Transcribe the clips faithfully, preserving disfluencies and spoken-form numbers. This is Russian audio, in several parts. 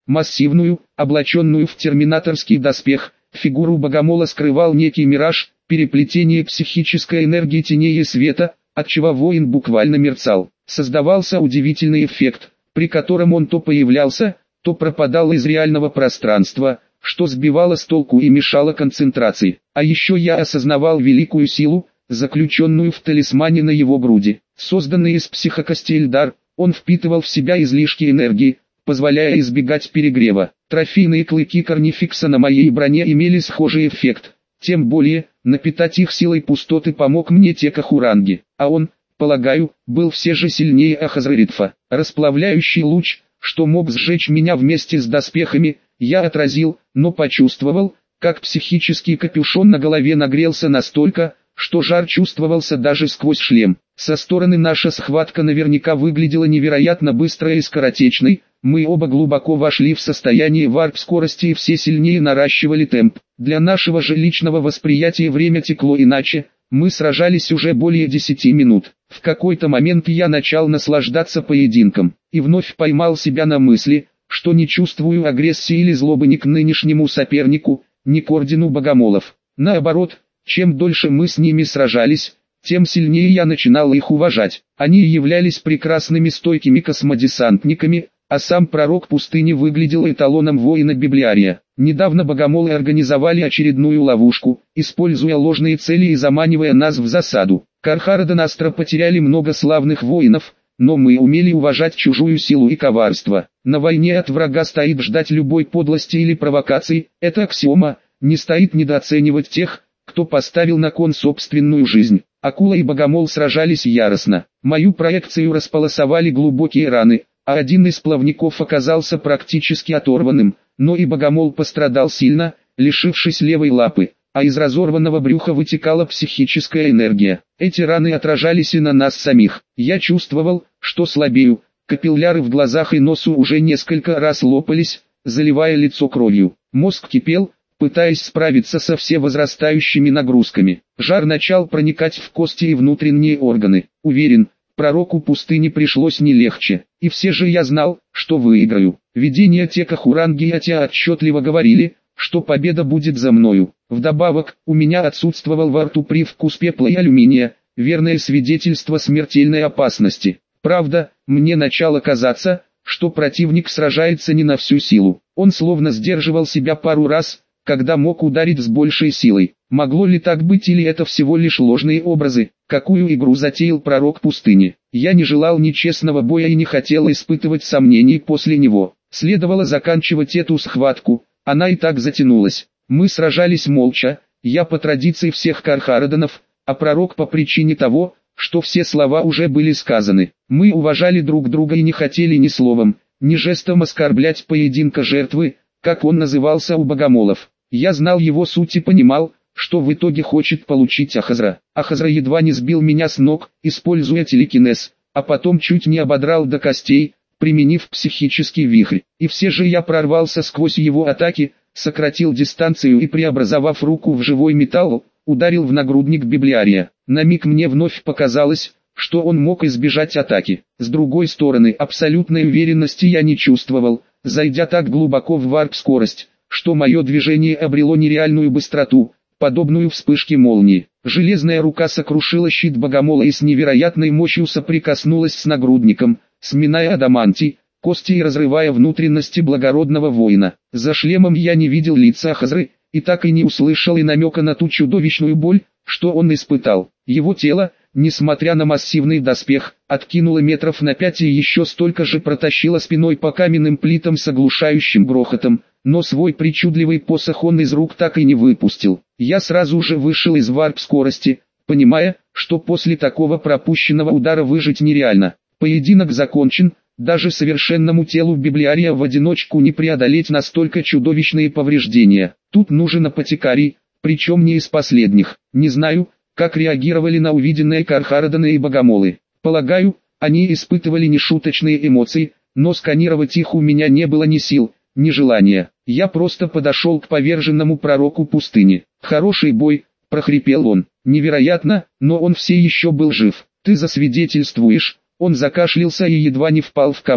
Массивную, облаченную в терминаторский доспех, фигуру богомола скрывал некий мираж, переплетение психической энергии теней и света, отчего воин буквально мерцал. Создавался удивительный эффект, при котором он то появлялся, то пропадал из реального пространства, что сбивало с толку и мешало концентрации. А еще я осознавал великую силу, заключенную в талисмане на его груди. Созданный из психокостей дар, он впитывал в себя излишки энергии, позволяя избегать перегрева. Трофейные клыки Корнификса на моей броне имели схожий эффект. Тем более, напитать их силой пустоты помог мне Текахуранги. А он, полагаю, был все же сильнее Ахазраритфа. Расплавляющий луч, что мог сжечь меня вместе с доспехами, я отразил, но почувствовал, как психический капюшон на голове нагрелся настолько, что жар чувствовался даже сквозь шлем. Со стороны наша схватка наверняка выглядела невероятно быстрой и скоротечной, мы оба глубоко вошли в состояние варп-скорости и все сильнее наращивали темп. Для нашего же личного восприятия время текло иначе, мы сражались уже более десяти минут. В какой-то момент я начал наслаждаться поединком, и вновь поймал себя на мысли, что не чувствую агрессии или злобы ни к нынешнему сопернику, ни к ордену богомолов. Наоборот, чем дольше мы с ними сражались, тем сильнее я начинал их уважать. Они являлись прекрасными стойкими космодесантниками, а сам пророк пустыни выглядел эталоном воина-библиария. Недавно богомолы организовали очередную ловушку, используя ложные цели и заманивая нас в засаду. Кархараден Астра потеряли много славных воинов, но мы умели уважать чужую силу и коварство. На войне от врага стоит ждать любой подлости или провокации, это аксиома, не стоит недооценивать тех, кто поставил на кон собственную жизнь. Акула и богомол сражались яростно. Мою проекцию располосовали глубокие раны, а один из плавников оказался практически оторванным, но и богомол пострадал сильно, лишившись левой лапы, а из разорванного брюха вытекала психическая энергия. Эти раны отражались и на нас самих. Я чувствовал, что слабею, капилляры в глазах и носу уже несколько раз лопались, заливая лицо кровью. Мозг кипел, пытаясь справиться со все возрастающими нагрузками. Жар начал проникать в кости и внутренние органы. Уверен, пророку пустыни пришлось не легче, и все же я знал, что выиграю. Видения Текахуранги и Атя отчетливо говорили, что победа будет за мною. Вдобавок, у меня отсутствовал во рту привкус пепла и алюминия, верное свидетельство смертельной опасности. Правда, мне начало казаться, что противник сражается не на всю силу. Он словно сдерживал себя пару раз, когда мог ударить с большей силой. Могло ли так быть, или это всего лишь ложные образы? Какую игру затеял пророк пустыни? Я не желал ни честного боя и не хотел испытывать сомнений после него. Следовало заканчивать эту схватку, она и так затянулась. Мы сражались молча, я по традиции всех Кархараденов, а пророк по причине того, что все слова уже были сказаны. Мы уважали друг друга и не хотели ни словом, ни жестом оскорблять поединка жертвы, как он назывался у богомолов. Я знал его суть и понимал, что в итоге хочет получить Ахазра. Ахазра едва не сбил меня с ног, используя телекинез, а потом чуть не ободрал до костей, применив психический вихрь. И все же я прорвался сквозь его атаки, сократил дистанцию и, преобразовав руку в живой металл, ударил в нагрудник библиария. На миг мне вновь показалось, что он мог избежать атаки. С другой стороны, абсолютной уверенности я не чувствовал, зайдя так глубоко в варп-скорость, что мое движение обрело нереальную быстроту, подобную вспышке молнии. Железная рука сокрушила щит богомола и с невероятной мощью соприкоснулась с нагрудником, сминая адамантий, кости и разрывая внутренности благородного воина. За шлемом я не видел лица Ахазры, и так и не услышал и намека на ту чудовищную боль, что он испытал. Его тело, несмотря на массивный доспех, откинуло метров на пять и еще столько же протащило спиной по каменным плитам с оглушающим грохотом, но свой причудливый посох он из рук так и не выпустил. Я сразу же вышел из варп-скорости, понимая, что после такого пропущенного удара выжить нереально. Поединок закончен, даже совершенному телу библиария в одиночку не преодолеть настолько чудовищные повреждения. Тут нужен апотекарий, причем не из последних. Не знаю, как реагировали на увиденное Кархарадены и богомолы. Полагаю, они испытывали нешуточные эмоции, но сканировать их у меня не было ни сил, ни желания. Я просто подошел к поверженному пророку пустыни. «Хороший бой», — прохрипел он. Невероятно, но он все еще был жив. «Ты засвидетельствуешь». Он закашлялся и едва не впал в кому.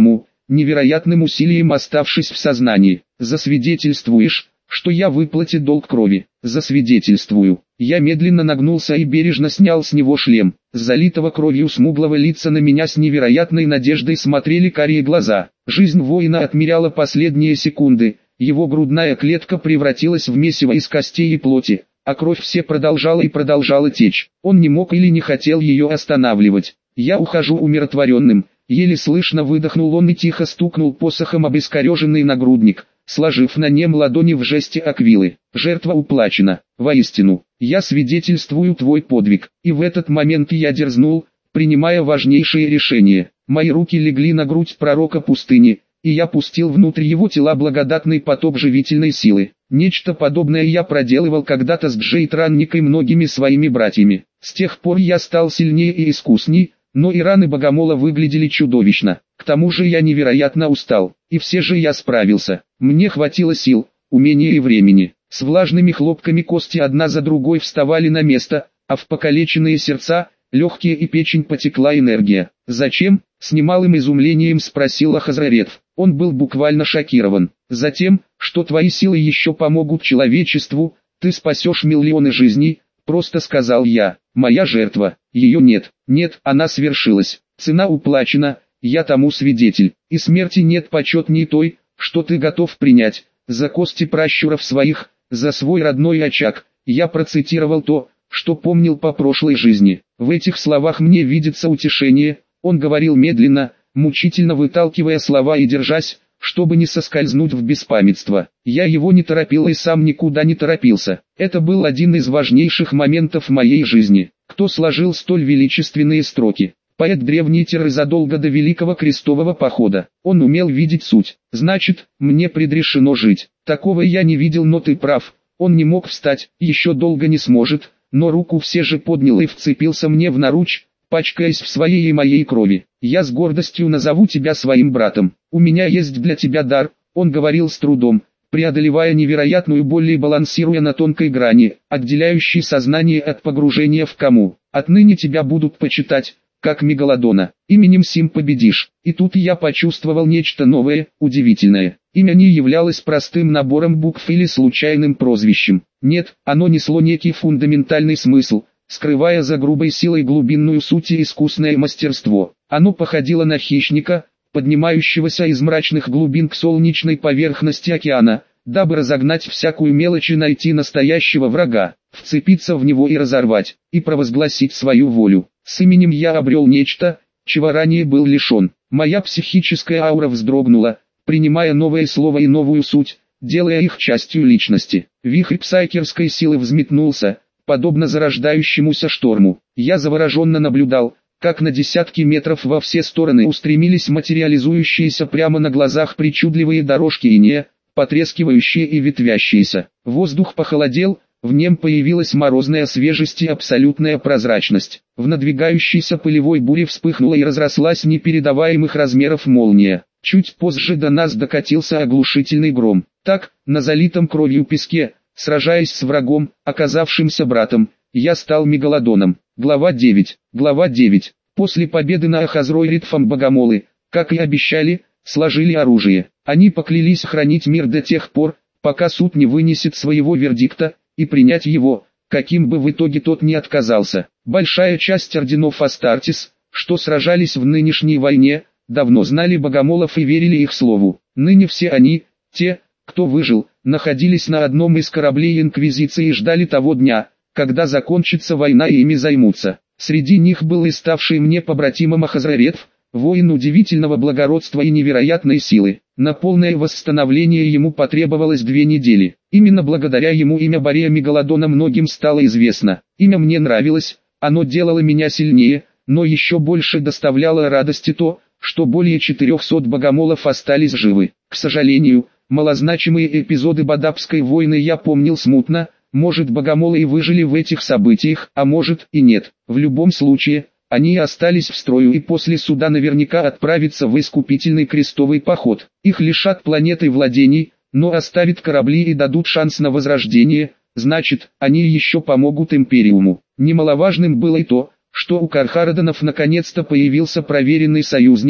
невероятным усилием оставшись в сознании. «Засвидетельствуешь, что я выплатил долг крови?» «Засвидетельствую». Я медленно нагнулся и бережно снял с него шлем. С залитого кровью смуглого лица на меня с невероятной надеждой смотрели карие глаза. Жизнь воина отмеряла последние секунды, его грудная клетка превратилась в месиво из костей и плоти, а кровь все продолжала и продолжала течь. Он не мог или не хотел ее останавливать. «Я ухожу умиротворенным», еле слышно выдохнул он и тихо стукнул посохом об искореженный нагрудник, сложив на нем ладони в жесте аквилы. «Жертва уплачена. Воистину, я свидетельствую твой подвиг». И в этот момент я дерзнул, принимая важнейшее решение. Мои руки легли на грудь пророка пустыни, и я пустил внутрь его тела благодатный поток живительной силы. Нечто подобное я проделывал когда-то с Джейтранник и многими своими братьями. С тех пор я стал сильнее и искусней, но и раны богомола выглядели чудовищно. К тому же я невероятно устал, и все же я справился. Мне хватило сил, умения и времени. С влажными хлопками кости одна за другой вставали на место, а в покалеченные сердца, легкие и печень потекла энергия. «Зачем?» — с немалым изумлением спросил Ахазарет. Он был буквально шокирован. «Затем, что твои силы еще помогут человечеству, ты спасешь миллионы жизней», — просто сказал я. «Моя жертва, ее нет, нет, она свершилась, цена уплачена, я тому свидетель, и смерти нет почетней той, что ты готов принять, за кости пращуров своих, за свой родной очаг». Я процитировал то, что помнил по прошлой жизни. В этих словах мне видится утешение. Он говорил медленно, мучительно выталкивая слова и держась, чтобы не соскользнуть в беспамятство. Я его не торопил и сам никуда не торопился. Это был один из важнейших моментов моей жизни. Кто сложил столь величественные строки? Поэт древний Теры задолго до Великого Крестового Похода. Он умел видеть суть. Значит, мне предрешено жить. Такого я не видел, но ты прав. Он не мог встать, еще долго не сможет, но руку все же поднял и вцепился мне в наруч, пачкаясь в своей и моей крови. «Я с гордостью назову тебя своим братом. У меня есть для тебя дар», — он говорил с трудом, преодолевая невероятную боль и балансируя на тонкой грани, отделяющей сознание от погружения в кому. «Отныне тебя будут почитать, как Мегалодона. Именем сим победишь». И тут я почувствовал нечто новое, удивительное. Имя не являлось простым набором букв или случайным прозвищем. Нет, оно несло некий фундаментальный смысл, скрывая за грубой силой глубинную суть и искусное мастерство. Оно походило на хищника, поднимающегося из мрачных глубин к солнечной поверхности океана, дабы разогнать всякую мелочь и найти настоящего врага, вцепиться в него и разорвать, и провозгласить свою волю. С именем я обрел нечто, чего ранее был лишен. Моя психическая аура вздрогнула, принимая новое слово и новую суть, делая их частью личности. Вихрь псайкерской силы взметнулся, подобно зарождающемуся шторму. Я завороженно наблюдал, как на десятки метров во все стороны устремились материализующиеся прямо на глазах причудливые дорожки инея, потрескивающие и ветвящиеся. Воздух похолодел, в нем появилась морозная свежесть и абсолютная прозрачность. В надвигающейся пылевой буре вспыхнула и разрослась непередаваемых размеров молния. Чуть позже до нас докатился оглушительный гром. Так, на залитом кровью песке, сражаясь с врагом, оказавшимся братом, я стал Мегалодоном. Глава девять. Глава девять. После победы на Ахазройритфом богомолы, как и обещали, сложили оружие. Они поклялись хранить мир до тех пор, пока суд не вынесет своего вердикта, и принять его, каким бы в итоге тот ни отказался. Большая часть орденов Астартес, что сражались в нынешней войне, давно знали богомолов и верили их слову. Ныне все они, те, кто выжил, находились на одном из кораблей Инквизиции и ждали того дня, когда закончится война и ими займутся. Среди них был и ставший мне побратимом Ахазраретф, воин удивительного благородства и невероятной силы. На полное восстановление ему потребовалось две недели. Именно благодаря ему имя Борея Мегалодона многим стало известно. Имя мне нравилось, оно делало меня сильнее, но еще больше доставляло радости то, что более четырехсот богомолов остались живы. К сожалению, малозначимые эпизоды Бадабской войны я помнил смутно. Может, богомолы и выжили в этих событиях, а может и нет. В любом случае, они остались в строю и после суда наверняка отправятся в искупительный крестовый поход. Их лишат планеты владений, но оставят корабли и дадут шанс на возрождение, значит, они еще помогут Империуму. Немаловажным было и то, что у Кархарадонов наконец-то появился проверенный союзник,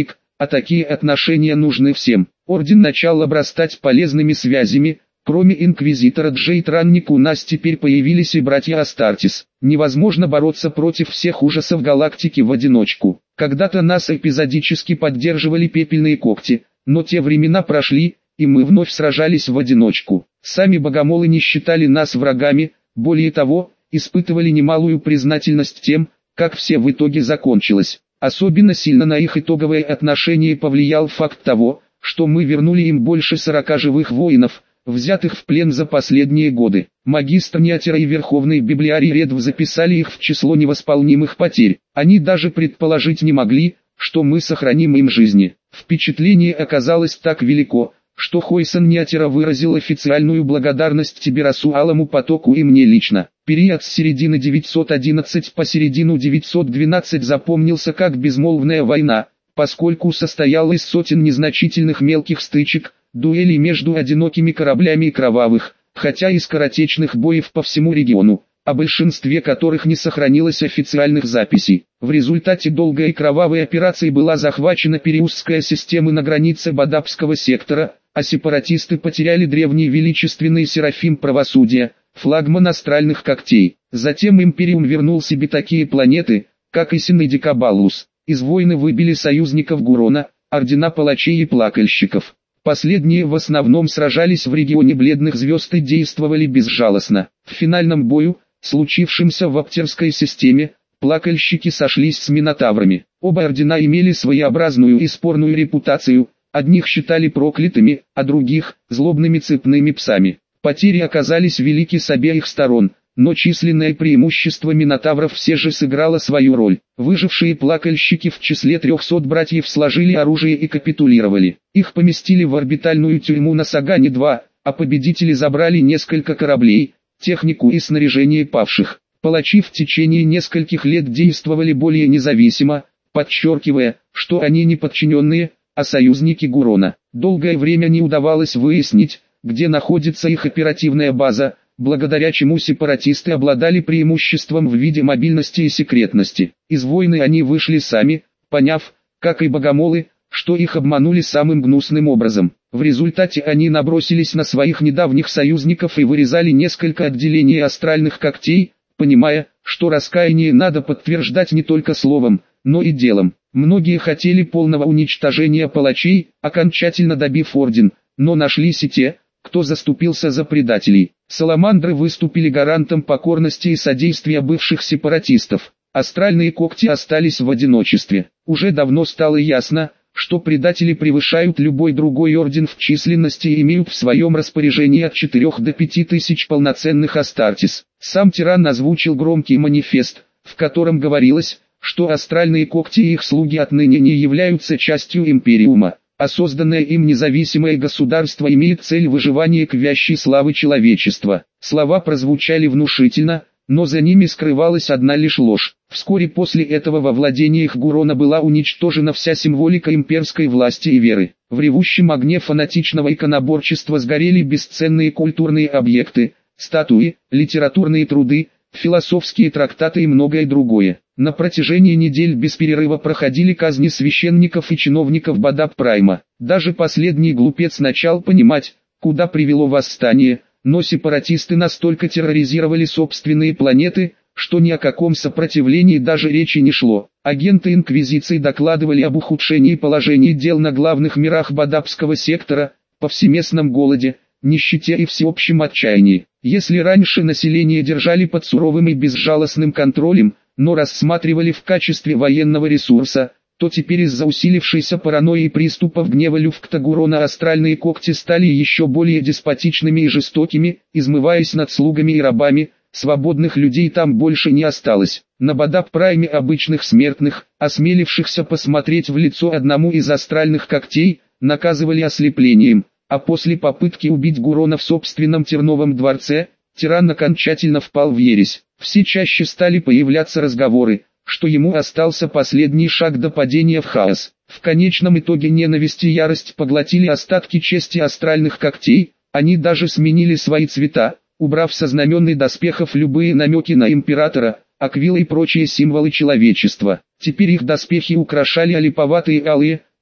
а такие отношения нужны всем. Орден начал обрастать полезными связями. Кроме инквизитора Джейд Ранник, у нас теперь появились и братья Астартес. Невозможно бороться против всех ужасов галактики в одиночку. Когда-то нас эпизодически поддерживали пепельные когти, но те времена прошли, и мы вновь сражались в одиночку. Сами богомолы не считали нас врагами, более того, испытывали немалую признательность тем, как все в итоге закончилось. Особенно сильно на их итоговое отношение повлиял факт того, что мы вернули им больше сорока живых воинов, взятых в плен за последние годы. Магистр Неотера и Верховный Библиарий Редв записали их в число невосполнимых потерь. Они даже предположить не могли, что мы сохраним им жизни. Впечатление оказалось так велико, что Хойсон Неотера выразил официальную благодарность Тиберасу Алому Потоку и мне лично. Период с середины девятьсот одиннадцать по середину девятьсот двенадцать запомнился как безмолвная война, поскольку состоял из сотен незначительных мелких стычек, дуэлей между одинокими кораблями и кровавых, хотя и скоротечных боев по всему региону, о большинстве которых не сохранилось официальных записей. В результате долгой и кровавой операции была захвачена Периусская система на границе Бадабского сектора, а сепаратисты потеряли древний величественный Серафим Правосудия, флагман астральных когтей. Затем Империум вернул себе такие планеты, как Исин и Дикабалус. Из войны выбили союзников Гурона, ордена палачей и плакальщиков. Последние в основном сражались в регионе Бледных Звезд и действовали безжалостно. В финальном бою, случившемся в Аптерской системе, плакальщики сошлись с Минотаврами. Оба ордена имели своеобразную и спорную репутацию, одних считали проклятыми, а других – злобными цепными псами. Потери оказались велики с обеих сторон, но численное преимущество Минотавров все же сыграло свою роль. Выжившие плакальщики в числе трехсот братьев сложили оружие и капитулировали. Их поместили в орбитальную тюрьму на Сагане-два, а победители забрали несколько кораблей, технику и снаряжение павших. Палачи в течение нескольких лет действовали более независимо, подчеркивая, что они не подчиненные, а союзники Гурона. Долгое время не удавалось выяснить, где находится их оперативная база, благодаря чему сепаратисты обладали преимуществом в виде мобильности и секретности. Из войны они вышли сами, поняв, как и богомолы, что их обманули самым гнусным образом. В результате они набросились на своих недавних союзников и вырезали несколько отделений астральных когтей, понимая, что раскаяние надо подтверждать не только словом, но и делом. Многие хотели полного уничтожения палачей, окончательно добив орден, но нашлись и те, кто заступился за предателей. Саламандры выступили гарантом покорности и содействия бывших сепаратистов. Астральные когти остались в одиночестве. Уже давно стало ясно, что предатели превышают любой другой орден в численности и имеют в своем распоряжении от четырёх до пяти тысяч полноценных Астартес. Сам тиран озвучил громкий манифест, в котором говорилось, что астральные когти и их слуги отныне не являются частью Империума, а созданное им независимое государство имеет цель выживания к вящей славы человечества. Слова прозвучали внушительно, но за ними скрывалась одна лишь ложь. Вскоре после этого во владениях Гурона была уничтожена вся символика имперской власти и веры. В ревущем огне фанатичного иконоборчества сгорели бесценные культурные объекты, статуи, литературные труды, философские трактаты и многое другое. На протяжении недель без перерыва проходили казни священников и чиновников Бадаб-Прайма. Даже последний глупец начал понимать, куда привело восстание, но сепаратисты настолько терроризировали собственные планеты, что ни о каком сопротивлении даже речи не шло. Агенты Инквизиции докладывали об ухудшении положения дел на главных мирах Бадабского сектора, повсеместном голоде, нищете и всеобщем отчаянии. Если раньше население держали под суровым и безжалостным контролем, но рассматривали в качестве военного ресурса, то теперь из-за усилившейся паранойи и приступов гнева Люфтагурона астральные когти стали еще более деспотичными и жестокими, измываясь над слугами и рабами. Свободных людей там больше не осталось. На Бадаб-Прайме обычных смертных, осмелившихся посмотреть в лицо одному из астральных когтей, наказывали ослеплением, а после попытки убить Гурона в собственном Терновом дворце, тиран окончательно впал в ересь. Все чаще стали появляться разговоры, что ему остался последний шаг до падения в хаос. В конечном итоге ненависть и ярость поглотили остатки чести астральных когтей, они даже сменили свои цвета, убрав со знаменный доспехов любые намеки на императора, аквилы и прочие символы человечества. Теперь их доспехи украшали олиповатые алые,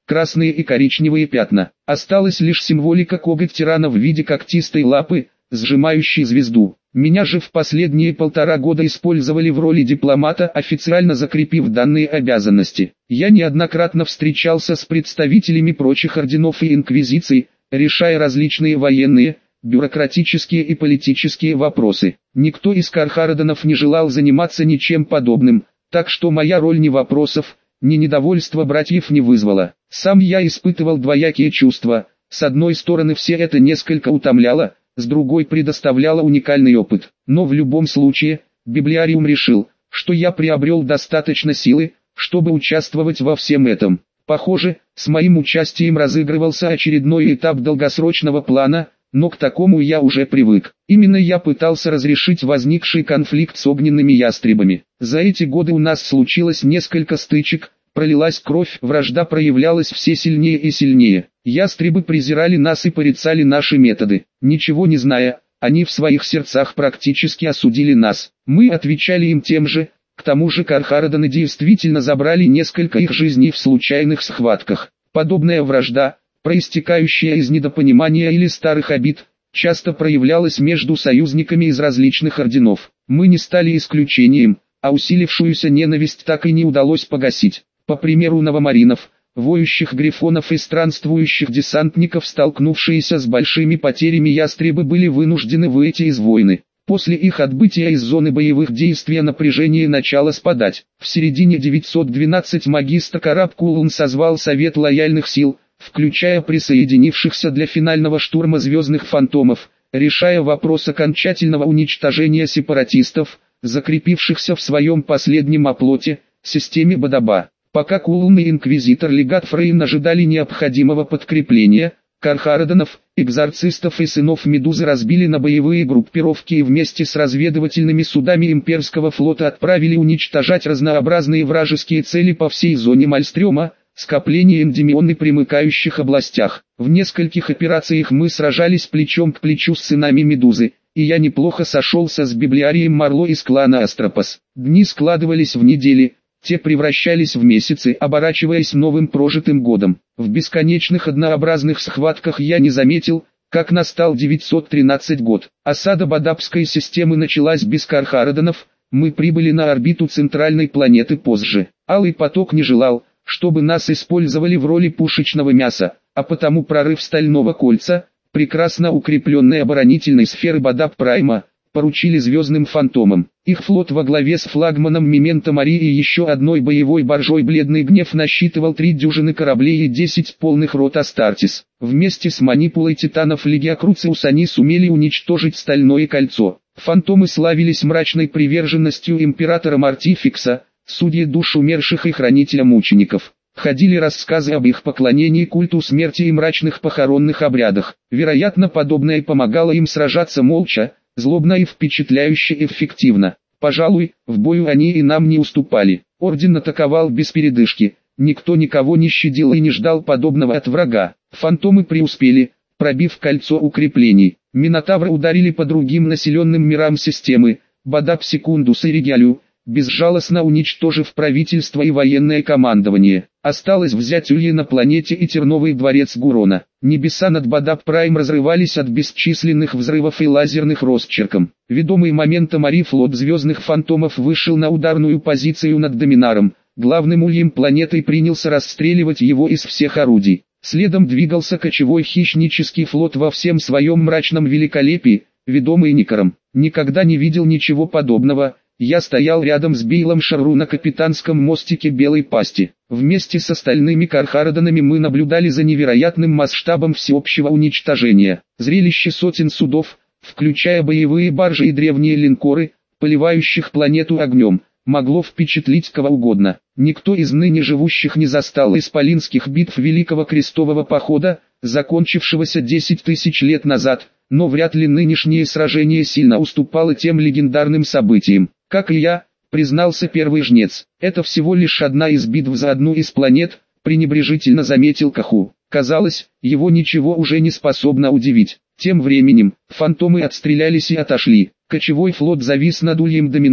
красные и коричневые пятна. Осталась лишь символика коготь тирана в виде когтистой лапы, сжимающей звезду. Меня же в последние полтора года использовали в роли дипломата, официально закрепив данные обязанности. Я неоднократно встречался с представителями прочих орденов и инквизиций, решая различные военные, бюрократические и политические вопросы. Никто из Кархарадонов не желал заниматься ничем подобным, так что моя роль ни вопросов, ни недовольства братьев не вызвала. Сам я испытывал двоякие чувства. С одной стороны, все это несколько утомляло, с другой предоставляло уникальный опыт. Но в любом случае, Библиариум решил, что я приобрел достаточно силы, чтобы участвовать во всем этом. Похоже, с моим участием разыгрывался очередной этап долгосрочного плана, но к такому я уже привык. Именно я пытался разрешить возникший конфликт с огненными ястребами. За эти годы у нас случилось несколько стычек, пролилась кровь, вражда проявлялась все сильнее и сильнее. Ястребы презирали нас и порицали наши методы. Ничего не зная, они в своих сердцах практически осудили нас. Мы отвечали им тем же. К тому же Кархарадоны действительно забрали несколько их жизней в случайных схватках. Подобная вражда, проистекающая из недопонимания или старых обид, часто проявлялась между союзниками из различных орденов. Мы не стали исключением, а усилившуюся ненависть так и не удалось погасить. По примеру новомаринов, воющих грифонов и странствующих десантников, столкнувшиеся с большими потерями, ястребы были вынуждены выйти из войны. После их отбытия из зоны боевых действий напряжение начало спадать. В середине девятьсот двенадцатого магистр Караб Кулун созвал Совет лояльных сил, включая присоединившихся для финального штурма звездных фантомов, решая вопрос окончательного уничтожения сепаратистов, закрепившихся в своем последнем оплоте, системе Бадаба. Пока Кулун и инквизитор-легат Фрейн ожидали необходимого подкрепления, Кархарадонов, экзорцистов и сынов Медузы разбили на боевые группировки и вместе с разведывательными судами имперского флота отправили уничтожать разнообразные вражеские цели по всей зоне Мальстрёма, скопления Эндимион и примыкающих областях. В нескольких операциях мы сражались плечом к плечу с сынами Медузы, и я неплохо сошелся с Библиарием Марло из клана Астропос. Дни складывались в недели, те превращались в месяцы, оборачиваясь новым прожитым годом. В бесконечных однообразных схватках я не заметил, как настал девятьсот тринадцатый год. Осада Бадабской системы началась без Кархарадонов, мы прибыли на орбиту центральной планеты позже. Алый поток не желал, чтобы нас использовали в роли пушечного мяса, а потому прорыв Стального кольца, прекрасно укрепленной оборонительной сферы Бадаб Прайма, поручили звездным фантомам. Их флот во главе с флагманом Мементо Мари и еще одной боевой баржой Бледный Гнев насчитывал три дюжины кораблей и десять полных рот Астартес. Вместе с манипулой титанов Легиа Круциус они сумели уничтожить Стальное кольцо. Фантомы славились мрачной приверженностью императора Мартификса, судьи душ умерших и хранителя мучеников. Ходили рассказы об их поклонении культу смерти и мрачных похоронных обрядах. Вероятно, подобное помогало им сражаться молча, злобно и впечатляюще эффективно. Пожалуй, в бою они и нам не уступали. Орден атаковал без передышки, никто никого не щадил и не ждал подобного от врага. Фантомы преуспели, пробив кольцо укреплений. Минотавры ударили по другим населенным мирам системы, Бадаб Секундус и Региалю, безжалостно уничтожив правительство и военное командование. Осталось взять Ульи на планете и Терновый дворец Гурона. Небеса над Бадаб Прайм разрывались от бесчисленных взрывов и лазерных росчерком. Ведомый моментом Мари флот звездных фантомов вышел на ударную позицию над Доминаром. Главным ульем планеты принялся расстреливать его из всех орудий. Следом двигался кочевой хищнический флот во всем своем мрачном великолепии, ведомый Никором. Никогда не видел ничего подобного. Я стоял рядом с Бейлом Шарру на капитанском мостике Белой Пасти. Вместе с остальными Кархарадонами мы наблюдали за невероятным масштабом всеобщего уничтожения. Зрелище сотен судов, включая боевые баржи и древние линкоры, поливающих планету огнем, могло впечатлить кого угодно. Никто из ныне живущих не застал исполинских битв Великого Крестового Похода, закончившегося десять тысяч лет назад, но вряд ли нынешнее сражение сильно уступало тем легендарным событиям. Как и я, признался первый жнец, это всего лишь одна из битв за одну из планет, пренебрежительно заметил Каху. Казалось, его ничего уже не способно удивить. Тем временем, фантомы отстрелялись и отошли. Кочевой флот завис над ульем Доминар,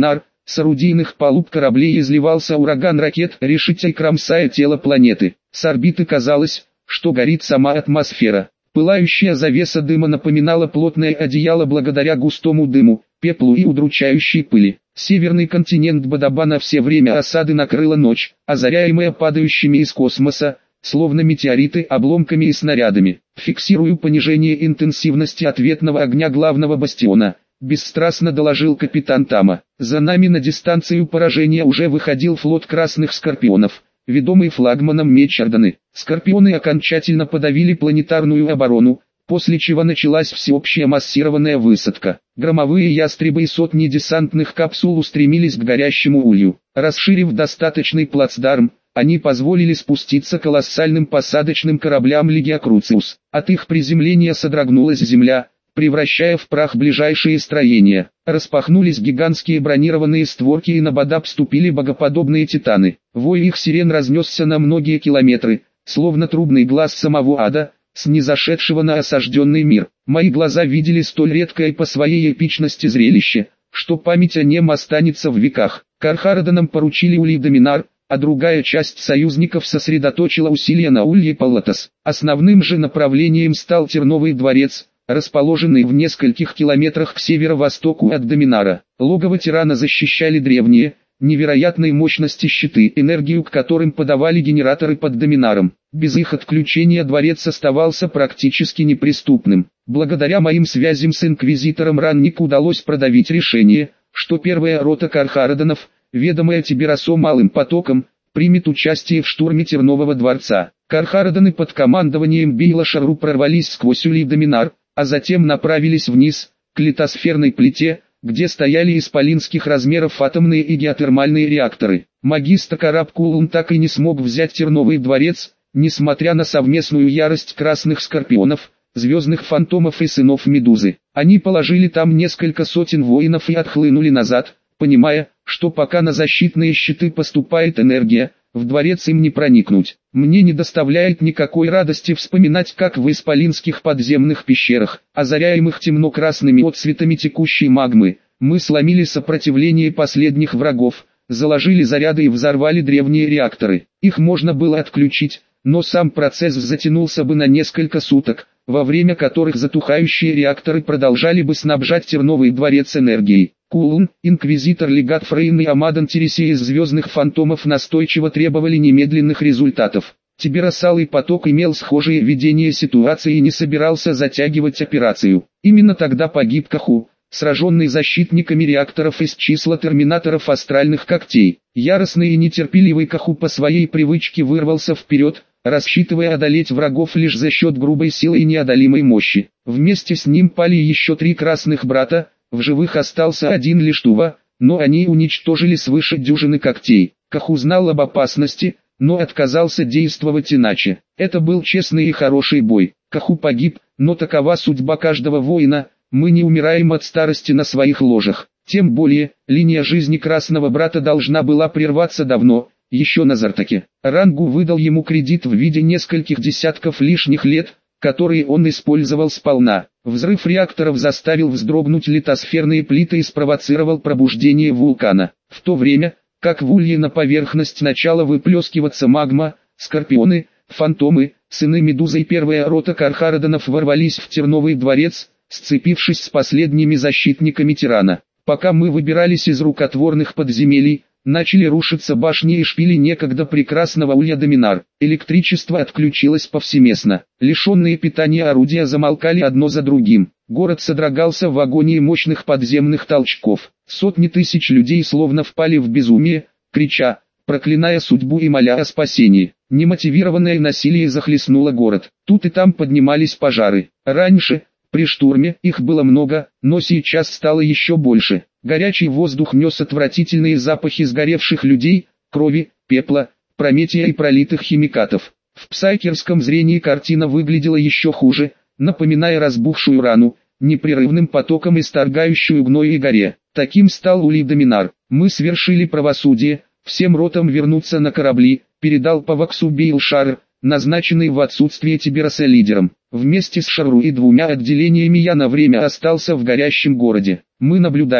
С орудийных палуб кораблей изливался ураган ракет, решительно кромсая тело планеты. С орбиты казалось, что горит сама атмосфера. Пылающая завеса дыма напоминала плотное одеяло благодаря густому дыму, пеплу и удручающей пыли. Северный континент Бадабана все время осады накрыла ночь, озаряемая падающими из космоса, словно метеориты, обломками и снарядами. «Фиксирую понижение интенсивности ответного огня главного бастиона», — бесстрастно доложил капитан Тама. «За нами на дистанцию поражения уже выходил флот красных скорпионов, ведомый флагманом Мечарданы. Скорпионы окончательно подавили планетарную оборону, после чего началась всеобщая массированная высадка. Громовые ястребы и сотни десантных капсул устремились к горящему улью. Расширив достаточный плацдарм, они позволили спуститься колоссальным посадочным кораблям Легия Круциус. От их приземления содрогнулась земля, превращая в прах ближайшие строения. Распахнулись гигантские бронированные створки, и на Бадаб вступили богоподобные титаны. Вой их сирен разнесся на многие километры, словно трубный глаз самого ада, снизошедшего на осажденный мир. Мои глаза видели столь редкое по своей эпичности зрелище, что память о нем останется в веках. Кархарадонам поручили Улей Доминар, а другая часть союзников сосредоточила усилия на Улье Паллатас. Основным же направлением стал Терновый дворец, расположенный в нескольких километрах к северо-востоку от Доминара. Логово тирана защищали древние, невероятной мощности щиты, энергию к которым подавали генераторы под Доминаром. Без их отключения дворец оставался практически неприступным. Благодаря моим связям с инквизитором Раннику удалось продавить решение, что первая рота Кархарадонов, ведомая Тиберасо малым потоком, примет участие в штурме Тернового дворца. Кархарадоны под командованием Бейла Шарру прорвались сквозь Улей Доминар, а затем направились вниз, к литосферной плите, где стояли исполинских размеров атомные и геотермальные реакторы. Магистр Караб Кулун так и не смог взять Терновый дворец, несмотря на совместную ярость красных скорпионов, звездных фантомов и сынов Медузы. Они положили там несколько сотен воинов и отхлынули назад, понимая, что пока на защитные щиты поступает энергия, в дворец им не проникнуть. Мне не доставляет никакой радости вспоминать, как в исполинских подземных пещерах, озаряемых темно-красными отцветами текущей магмы, мы сломили сопротивление последних врагов, заложили заряды и взорвали древние реакторы. Их можно было отключить, но сам процесс затянулся бы на несколько суток, во время которых затухающие реакторы продолжали бы снабжать Терновый дворец энергией. Кулун, инквизитор легат Фрейн и Амадан Тересей из звездных фантомов настойчиво требовали немедленных результатов. Тиберасалый поток имел схожее видение ситуации и не собирался затягивать операцию. Именно тогда погиб Каху, сраженный защитниками реакторов из числа терминаторов астральных когтей. Яростный и нетерпеливый Каху по своей привычке вырвался вперед, рассчитывая одолеть врагов лишь за счет грубой силы и неодолимой мощи. Вместе с ним пали еще три красных брата, в живых остался один лишь Тува, но они уничтожили свыше дюжины когтей. Каху знал об опасности, но отказался действовать иначе. Это был честный и хороший бой. Каху погиб, но такова судьба каждого воина, мы не умираем от старости на своих ложах. Тем более, линия жизни красного брата должна была прерваться давно, еще на Зартаке. Рангу выдал ему кредит в виде нескольких десятков лишних лет, которые он использовал сполна. Взрыв реакторов заставил вздрогнуть литосферные плиты и спровоцировал пробуждение вулкана. В то время, как в улье на поверхность начала выплескиваться магма, скорпионы, фантомы, сыны Медузы и первая рота Кархарадонов ворвались в Терновый дворец, сцепившись с последними защитниками тирана. Пока мы выбирались из рукотворных подземелий, начали рушиться башни и шпили некогда прекрасного Улья Доминар. Электричество отключилось повсеместно. Лишенные питания орудия замолкали одно за другим. Город содрогался в агонии мощных подземных толчков. Сотни тысяч людей словно впали в безумие, крича, проклиная судьбу и моля о спасении. Немотивированное насилие захлестнуло город. Тут и там поднимались пожары. Раньше, при штурме, их было много, но сейчас стало еще больше. Горячий воздух нес отвратительные запахи сгоревших людей, крови, пепла, прометия и пролитых химикатов. В псайкерском зрении картина выглядела еще хуже, напоминая разбухшую рану, непрерывным потоком исторгающую гной и горе. Таким стал Улей Доминар. Мы свершили правосудие, всем ротам вернуться на корабли, передал по Ваксу Бейл Шар, назначенный в отсутствие Тибераса лидером. Вместе с Шарру и двумя отделениями я на время остался в горящем городе. Мы наблюдали,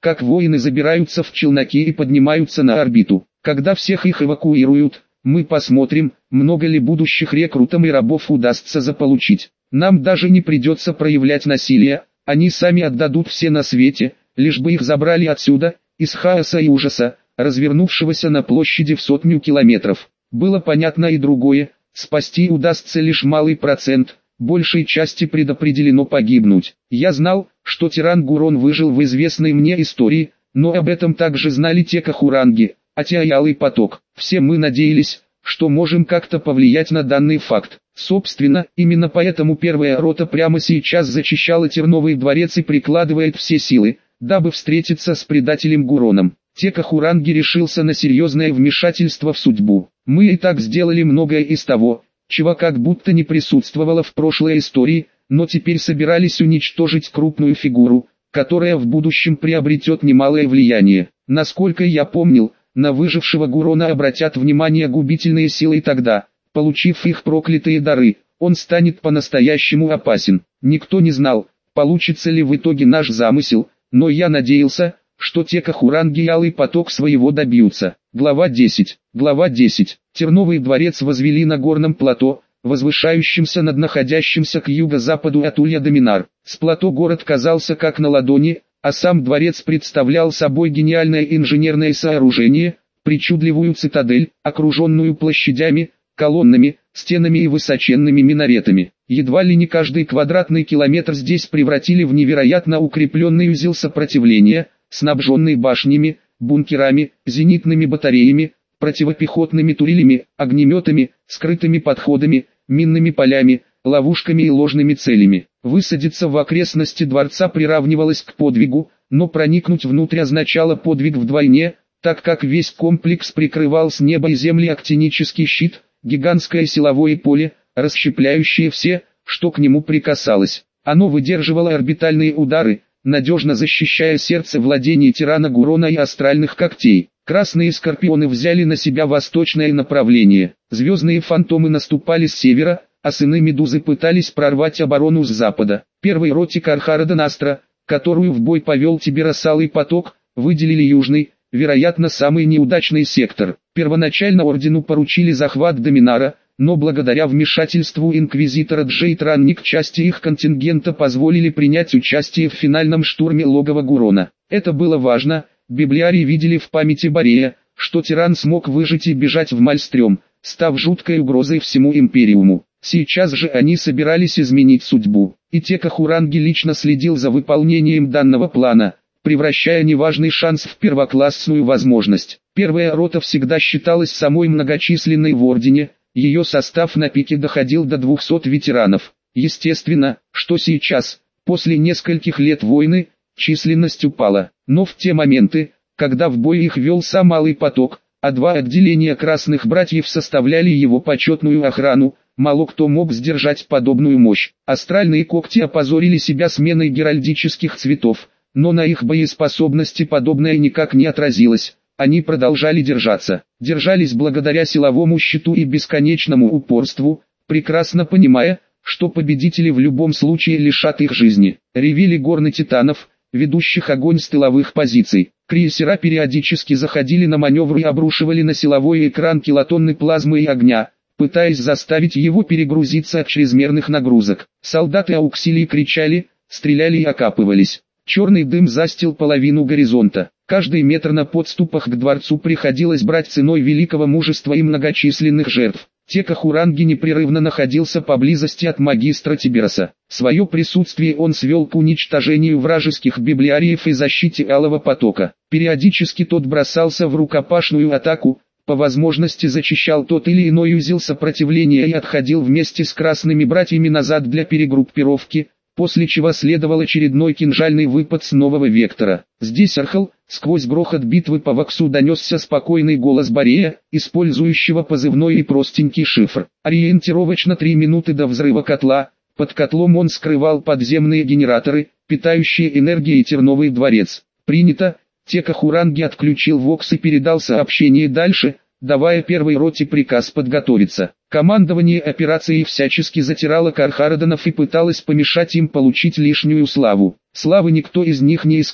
как воины забираются в челноки и поднимаются на орбиту. Когда всех их эвакуируют, мы посмотрим, много ли будущих рекрутам и рабов удастся заполучить. Нам даже не придется проявлять насилие, они сами отдадут все на свете, лишь бы их забрали отсюда, из хаоса и ужаса, развернувшегося на площади в сотню километров. Было понятно и другое, спасти удастся лишь малый процент, большей части предопределено погибнуть. Я знал, что тиран Гурон выжил в известной мне истории, но об этом также знали те Кахуранги, Атя и Алый Поток. Все мы надеялись, что можем как-то повлиять на данный факт. Собственно, именно поэтому первая рота прямо сейчас зачищала Терновый дворец и прикладывает все силы, дабы встретиться с предателем Гуроном. Те Кахуранги решился на серьезное вмешательство в судьбу. Мы и так сделали многое из того, чего как будто не присутствовало в прошлой истории, но теперь собирались уничтожить крупную фигуру, которая в будущем приобретет немалое влияние. Насколько я помнил, на выжившего Гурона обратят внимание губительные силы тогда, получив их проклятые дары, он станет по-настоящему опасен. Никто не знал, получится ли в итоге наш замысел, но я надеялся, что те Кахуранги и Алый Поток своего добьются. Глава десять. Глава десять. Терновый дворец возвели на горном плато, возвышающемся над находящимся к юго-западу от Улья-Доминар. С плато город казался как на ладони, а сам дворец представлял собой гениальное инженерное сооружение, причудливую цитадель, окруженную площадями, колоннами, стенами и высоченными минаретами. Едва ли не каждый квадратный километр здесь превратили в невероятно укрепленный узел сопротивления, снабженный башнями, бункерами, зенитными батареями, противопехотными турелями, огнеметами, скрытыми подходами, минными полями, ловушками и ложными целями. Высадиться в окрестности дворца приравнивалось к подвигу, но проникнуть внутрь означало подвиг вдвойне, так как весь комплекс прикрывал с неба и земли актинический щит, гигантское силовое поле, расщепляющее все, что к нему прикасалось. Оно выдерживало орбитальные удары, надежно защищая сердце владений тирана Гурона и астральных когтей. Красные скорпионы взяли на себя восточное направление. Звездные фантомы наступали с севера, а сыны Медузы пытались прорвать оборону с запада. Первой роте Кархарада Настра, которую в бой повел Тиберас Алый Поток, выделили южный, вероятно самый неудачный сектор. Первоначально ордену поручили захват Доминара, но благодаря вмешательству инквизитора Джейд Ранник части их контингента позволили принять участие в финальном штурме логова Гурона. Это было важно, библиарии видели в памяти Борея, что тиран смог выжить и бежать в Мальстрём, став жуткой угрозой всему Империуму. Сейчас же они собирались изменить судьбу, и те Кахуранги лично следил за выполнением данного плана, превращая неважный шанс в первоклассную возможность. Первая рота всегда считалась самой многочисленной в Ордене, ее состав на пике доходил до двухсот ветеранов. Естественно, что сейчас, после нескольких лет войны, численность упала. Но в те моменты, когда в бой их вел сам Алый Поток, а два отделения Красных Братьев составляли его почетную охрану, мало кто мог сдержать подобную мощь. Астральные когти опозорили себя сменой геральдических цветов, но на их боеспособности подобное никак не отразилось. Они продолжали держаться. Держались благодаря силовому щиту и бесконечному упорству, прекрасно понимая, что победители в любом случае лишат их жизни. Ревели горны титанов, ведущих огонь с тыловых позиций. Крейсера периодически заходили на маневр и обрушивали на силовой экран килотонны плазмы и огня, пытаясь заставить его перегрузиться от чрезмерных нагрузок. Солдаты Ауксилии кричали, стреляли и окапывались. Черный дым застил половину горизонта. Каждый метр на подступах к дворцу приходилось брать ценой великого мужества и многочисленных жертв. Те Кахуранги непрерывно находился поблизости от магистра Тибераса. Свое присутствие он свел к уничтожению вражеских библиариев и защите Алого Потока. Периодически тот бросался в рукопашную атаку, по возможности зачищал тот или иной узел сопротивления и отходил вместе с красными братьями назад для перегруппировки, после чего следовал очередной кинжальный выпад с нового вектора. Здесь Архал, сквозь грохот битвы по Ваксу донесся спокойный голос Борея, использующего позывной и простенький шифр. Ориентировочно три минуты до взрыва котла, под котлом он скрывал подземные генераторы, питающие энергией Терновый дворец. Принято, те Кахуранги отключил Вокс и передал сообщение дальше, давая первой роте приказ подготовиться. Командование операцией всячески затирало Кархараданов и пыталось помешать им получить лишнюю славу. Славы никто из них не искал,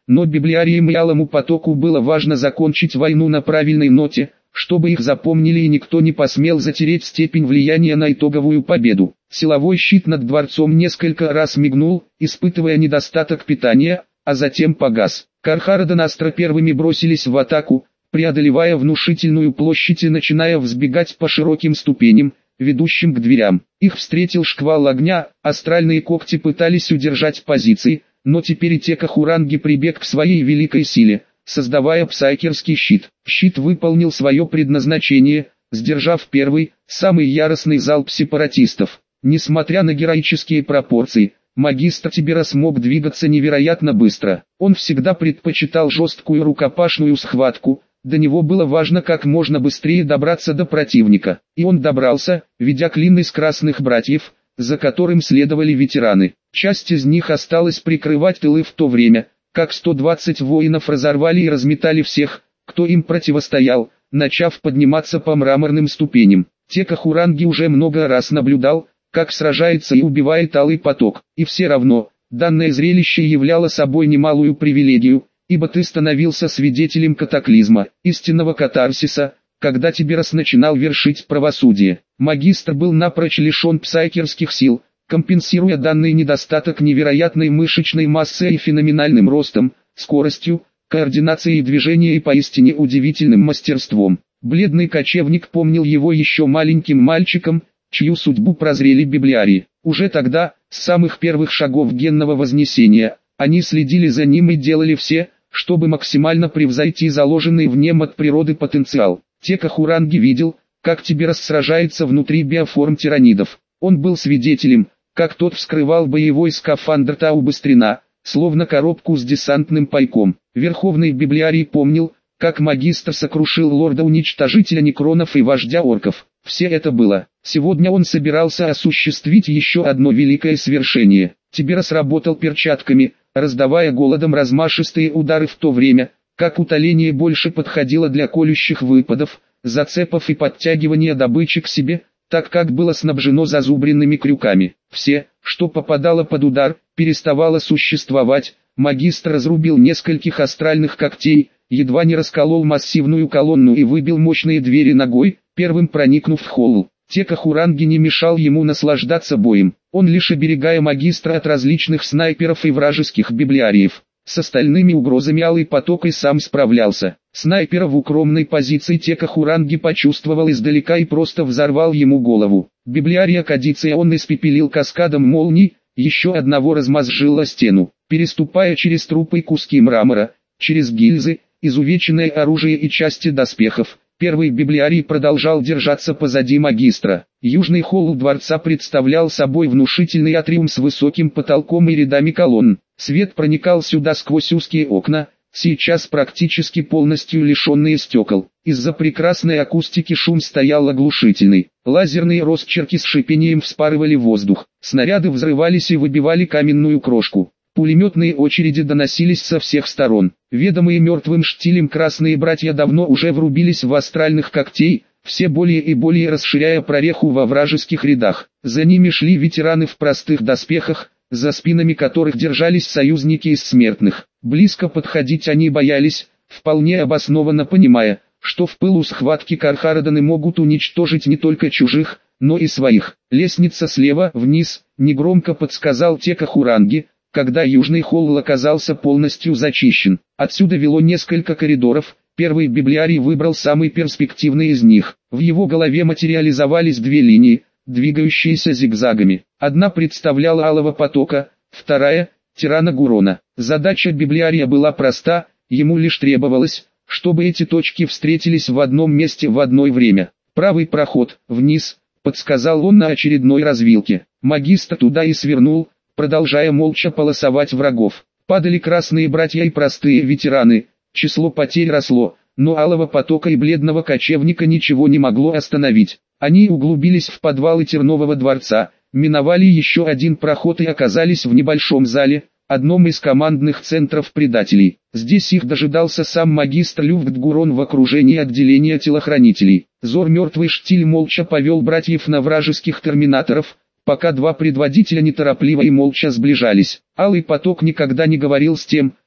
но библиариям и Алому потоку было важно закончить войну на правильной ноте, чтобы их запомнили и никто не посмел затереть степень влияния на итоговую победу. Силовой щит над дворцом несколько раз мигнул, испытывая недостаток питания, а затем погас. Кархарадон Астра первыми бросились в атаку, преодолевая внушительную площадь и начиная взбегать по широким ступеням, ведущим к дверям. Их встретил шквал огня, астральные когти пытались удержать позиции, но теперь и Текахуранги прибег к своей великой силе, создавая псайкерский щит. Щит выполнил свое предназначение, сдержав первый, самый яростный залп сепаратистов. Несмотря на героические пропорции, магистр Тибера смог двигаться невероятно быстро. Он всегда предпочитал жесткую рукопашную схватку, до него было важно как можно быстрее добраться до противника. И он добрался, ведя клин из красных братьев, за которым следовали ветераны. Часть из них осталась прикрывать тылы в то время, как сто двадцать воинов разорвали и разметали всех, кто им противостоял, начав подниматься по мраморным ступеням. Текахуранги уже много раз наблюдал, как сражается и убивает Алый поток. И все равно, данное зрелище являло собой немалую привилегию, ибо ты становился свидетелем катаклизма, истинного катарсиса, когда Тиберас начинал вершить правосудие. Магистр был напрочь лишен псайкерских сил, компенсируя данный недостаток невероятной мышечной массой и феноменальным ростом, скоростью, координацией движения и поистине удивительным мастерством. Бледный кочевник помнил его еще маленьким мальчиком, чью судьбу прозрели библиарии. Уже тогда, с самых первых шагов генного вознесения, они следили за ним и делали все, чтобы максимально превзойти заложенный в нем от природы потенциал. Текахуранги видел, как Тиберас сражается внутри биоформ тиранидов. Он был свидетелем, как тот вскрывал боевой скафандр Таубыстрина, словно коробку с десантным пайком. Верховный библиарий помнил, как магистр сокрушил лорда-уничтожителя некронов и вождя орков. Все это было. Сегодня он собирался осуществить еще одно великое свершение. Тиберас работал перчатками, раздавая голодом размашистые удары в то время, как утоление больше подходило для колющих выпадов, зацепов и подтягивания добычи к себе, так как было снабжено зазубренными крюками. Все, что попадало под удар, переставало существовать. Магистр разрубил нескольких астральных когтей, едва не расколол массивную колонну и выбил мощные двери ногой, первым проникнув в холл. Текахуранги не мешал ему наслаждаться боем, он лишь оберегая магистра от различных снайперов и вражеских библиариев. С остальными угрозами Алый поток и сам справлялся. Снайпера в укромной позиции Текахуранги почувствовал издалека и просто взорвал ему голову. Библиария Кадиция он испепелил каскадом молний, еще одного размозжил о стену. Переступая через трупы и куски мрамора, через гильзы, изувеченное оружие и части доспехов, первый библиарий продолжал держаться позади магистра. Южный холл дворца представлял собой внушительный атриум с высоким потолком и рядами колонн. Свет проникал сюда сквозь узкие окна, сейчас практически полностью лишенные стекол. Из-за прекрасной акустики шум стоял оглушительный. Лазерные росчерки с шипением вспарывали воздух. Снаряды взрывались и выбивали каменную крошку. Пулеметные очереди доносились со всех сторон. Ведомые мертвым штилем красные братья давно уже врубились в астральных когтей, все более и более расширяя прореху во вражеских рядах. За ними шли ветераны в простых доспехах, за спинами которых держались союзники из смертных. Близко подходить они боялись, вполне обоснованно понимая, что в пылу схватки Кархараданы могут уничтожить не только чужих, но и своих. Лестница слева вниз, негромко подсказал Текахуранги, когда южный холл оказался полностью зачищен. Отсюда вело несколько коридоров, первый библиарий выбрал самый перспективный из них. В его голове материализовались две линии, двигающиеся зигзагами. Одна представляла Алого потока, вторая – тирана Гурона. Задача библиария была проста, ему лишь требовалось, чтобы эти точки встретились в одном месте в одно время. Правый проход, вниз, подсказал он на очередной развилке. Магистр туда и свернул, продолжая молча полосовать врагов. Падали красные братья и простые ветераны, число потерь росло, но Алого потока и бледного кочевника ничего не могло остановить. Они углубились в подвалы Тернового дворца, миновали еще один проход и оказались в небольшом зале, одном из командных центров предателей. Здесь их дожидался сам магистр Люфтгурон в окружении отделения телохранителей. Зор мертвый штиль молча повел братьев на вражеских терминаторов, пока два предводителя неторопливо и молча сближались. Алый поток никогда не говорил с тем,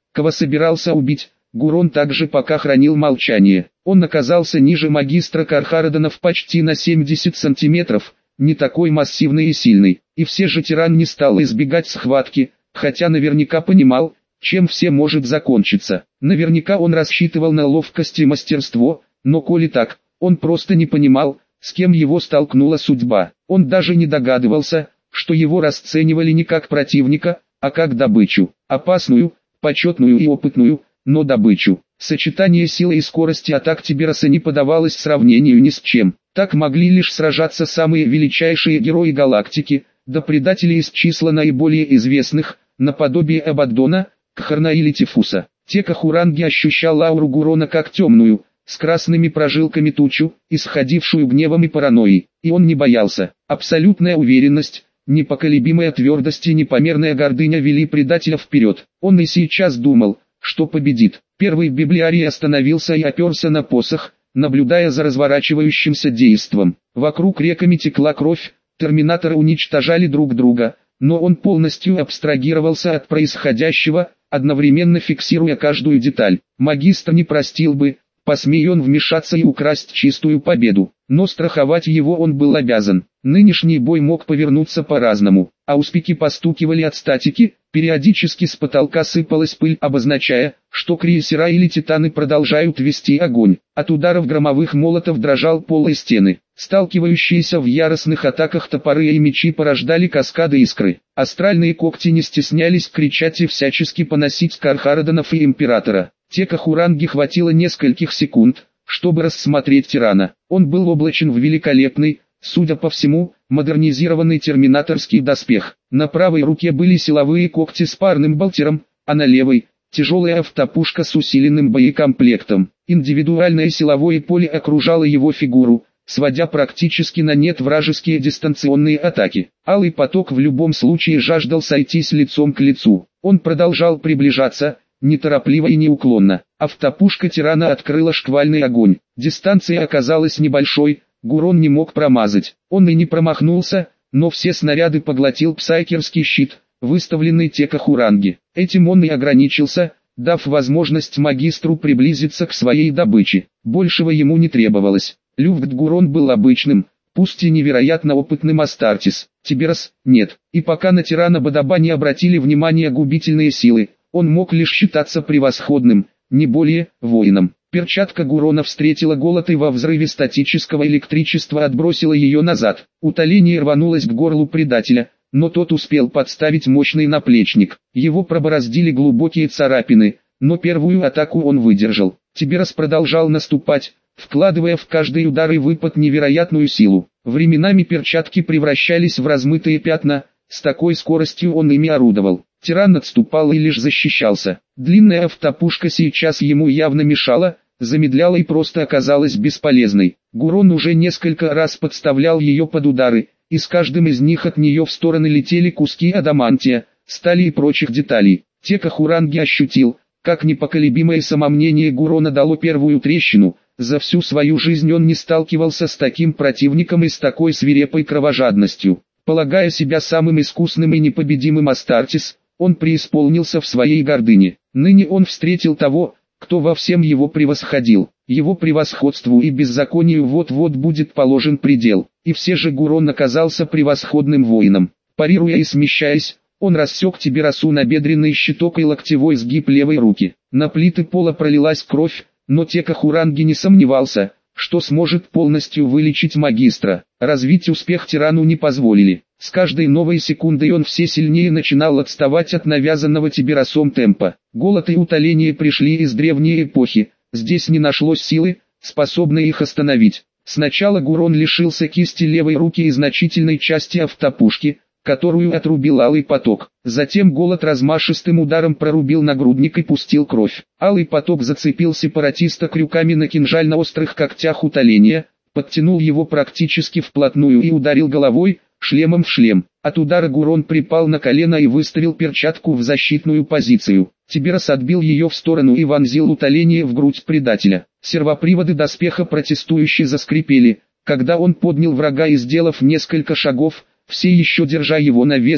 кого собирался убить, Гурон также пока хранил молчание. Он оказался ниже магистра Кархарадонов почти на семьдесят сантиметров, не такой массивный и сильный. И все же тиран не стал избегать схватки, хотя наверняка понимал, чем все может закончиться. Наверняка он рассчитывал на ловкость и мастерство, но коли так, он просто не понимал, с кем его столкнула судьба. Он даже не догадывался, что его расценивали не как противника, а как добычу. Опасную, почетную и опытную, но добычу. Сочетание силы и скорости атак Тибераса не подавалось сравнению ни с чем. Так могли лишь сражаться самые величайшие герои галактики, да предатели из числа наиболее известных, наподобие Абаддона, Кхарна или Тифуса. Текахуранги ощущал ауру Гурона как темную, с красными прожилками тучу, исходившую гневом и паранойей. И он не боялся. Абсолютная уверенность, непоколебимая твердость и непомерная гордыня вели предателя вперед. Он и сейчас думал, что победит. Первый библиарий остановился и оперся на посох, наблюдая за разворачивающимся действом. Вокруг реками текла кровь, терминаторы уничтожали друг друга, но он полностью абстрагировался от происходящего, одновременно фиксируя каждую деталь. Магистр не простил бы, посмей он вмешаться и украсть чистую победу, но страховать его он был обязан. Нынешний бой мог повернуться по-разному, а успехи постукивали от статики, периодически с потолка сыпалась пыль, обозначая, что крейсера или титаны продолжают вести огонь. От ударов громовых молотов дрожал пол и стены. Сталкивающиеся в яростных атаках топоры и мечи порождали каскады искры. Астральные когти не стеснялись кричать и всячески поносить Кархарадонов и Императора. Текахуранги хватило нескольких секунд, чтобы рассмотреть тирана. Он был облачен в великолепный, судя по всему, модернизированный терминаторский доспех. На правой руке были силовые когти с парным болтером, а на левой – тяжелая автопушка с усиленным боекомплектом. Индивидуальное силовое поле окружало его фигуру, сводя практически на нет вражеские дистанционные атаки. Алый поток в любом случае жаждал сойтись лицом к лицу. Он продолжал приближаться, неторопливо и неуклонно. Автопушка тирана открыла шквальный огонь. Дистанция оказалась небольшой, Гурон не мог промазать. Он и не промахнулся, но все снаряды поглотил псайкерский щит, выставленный Текахуранги. Этим он и ограничился, дав возможность магистру приблизиться к своей добыче. Большего ему не требовалось. Люфт-Гурон был обычным, пусть и невероятно опытным Астартес. Тиберас – нет. И пока на тирана Бадаба не обратили внимания губительные силы, он мог лишь считаться превосходным, не более, воином. Перчатка Гурона встретила голод и во взрыве статического электричества отбросила ее назад. Утоление рванулось к горлу предателя, но тот успел подставить мощный наплечник. Его пробороздили глубокие царапины, но первую атаку он выдержал. Тиберас продолжал наступать, вкладывая в каждый удар и выпад невероятную силу. Временами перчатки превращались в размытые пятна, с такой скоростью он ими орудовал. Тиран отступал и лишь защищался. Длинная автопушка сейчас ему явно мешала, замедляла и просто оказалась бесполезной. Гурон уже несколько раз подставлял ее под удары, и с каждым из них от нее в стороны летели куски адамантия, стали и прочих деталей. Текахуранги ощутил, как непоколебимое самомнение Гурона дало первую трещину. За всю свою жизнь он не сталкивался с таким противником и с такой свирепой кровожадностью. Полагая себя самым искусным и непобедимым Астартес, он преисполнился в своей гордыне. Ныне он встретил того, кто во всем его превосходил. Его превосходству и беззаконию вот-вот будет положен предел. И все же Гурон оказался превосходным воином. Парируя и смещаясь, он рассек Тиберасу набедренный щиток и локтевой сгиб левой руки. На плиты пола пролилась кровь, но Текахуранги не сомневался, что сможет полностью вылечить магистра. Развить успех тирану не позволили. С каждой новой секундой он все сильнее начинал отставать от навязанного Тиберасом темпа. Голод и утоление пришли из древней эпохи, здесь не нашлось силы, способной их остановить. Сначала Гурон лишился кисти левой руки и значительной части автопушки, которую отрубил алый поток. Затем голод размашистым ударом прорубил нагрудник и пустил кровь. Алый поток зацепил сепаратиста крюками на кинжально-острых когтях утоления, подтянул его практически вплотную и ударил головой, шлемом в шлем. От удара Гурон припал на колено и выставил перчатку в защитную позицию. Тиберас отбил ее в сторону и вонзил утоление в грудь предателя. Сервоприводы доспеха протестующе заскрипели, когда он поднял врага и, сделав несколько шагов, все еще держа его на весу,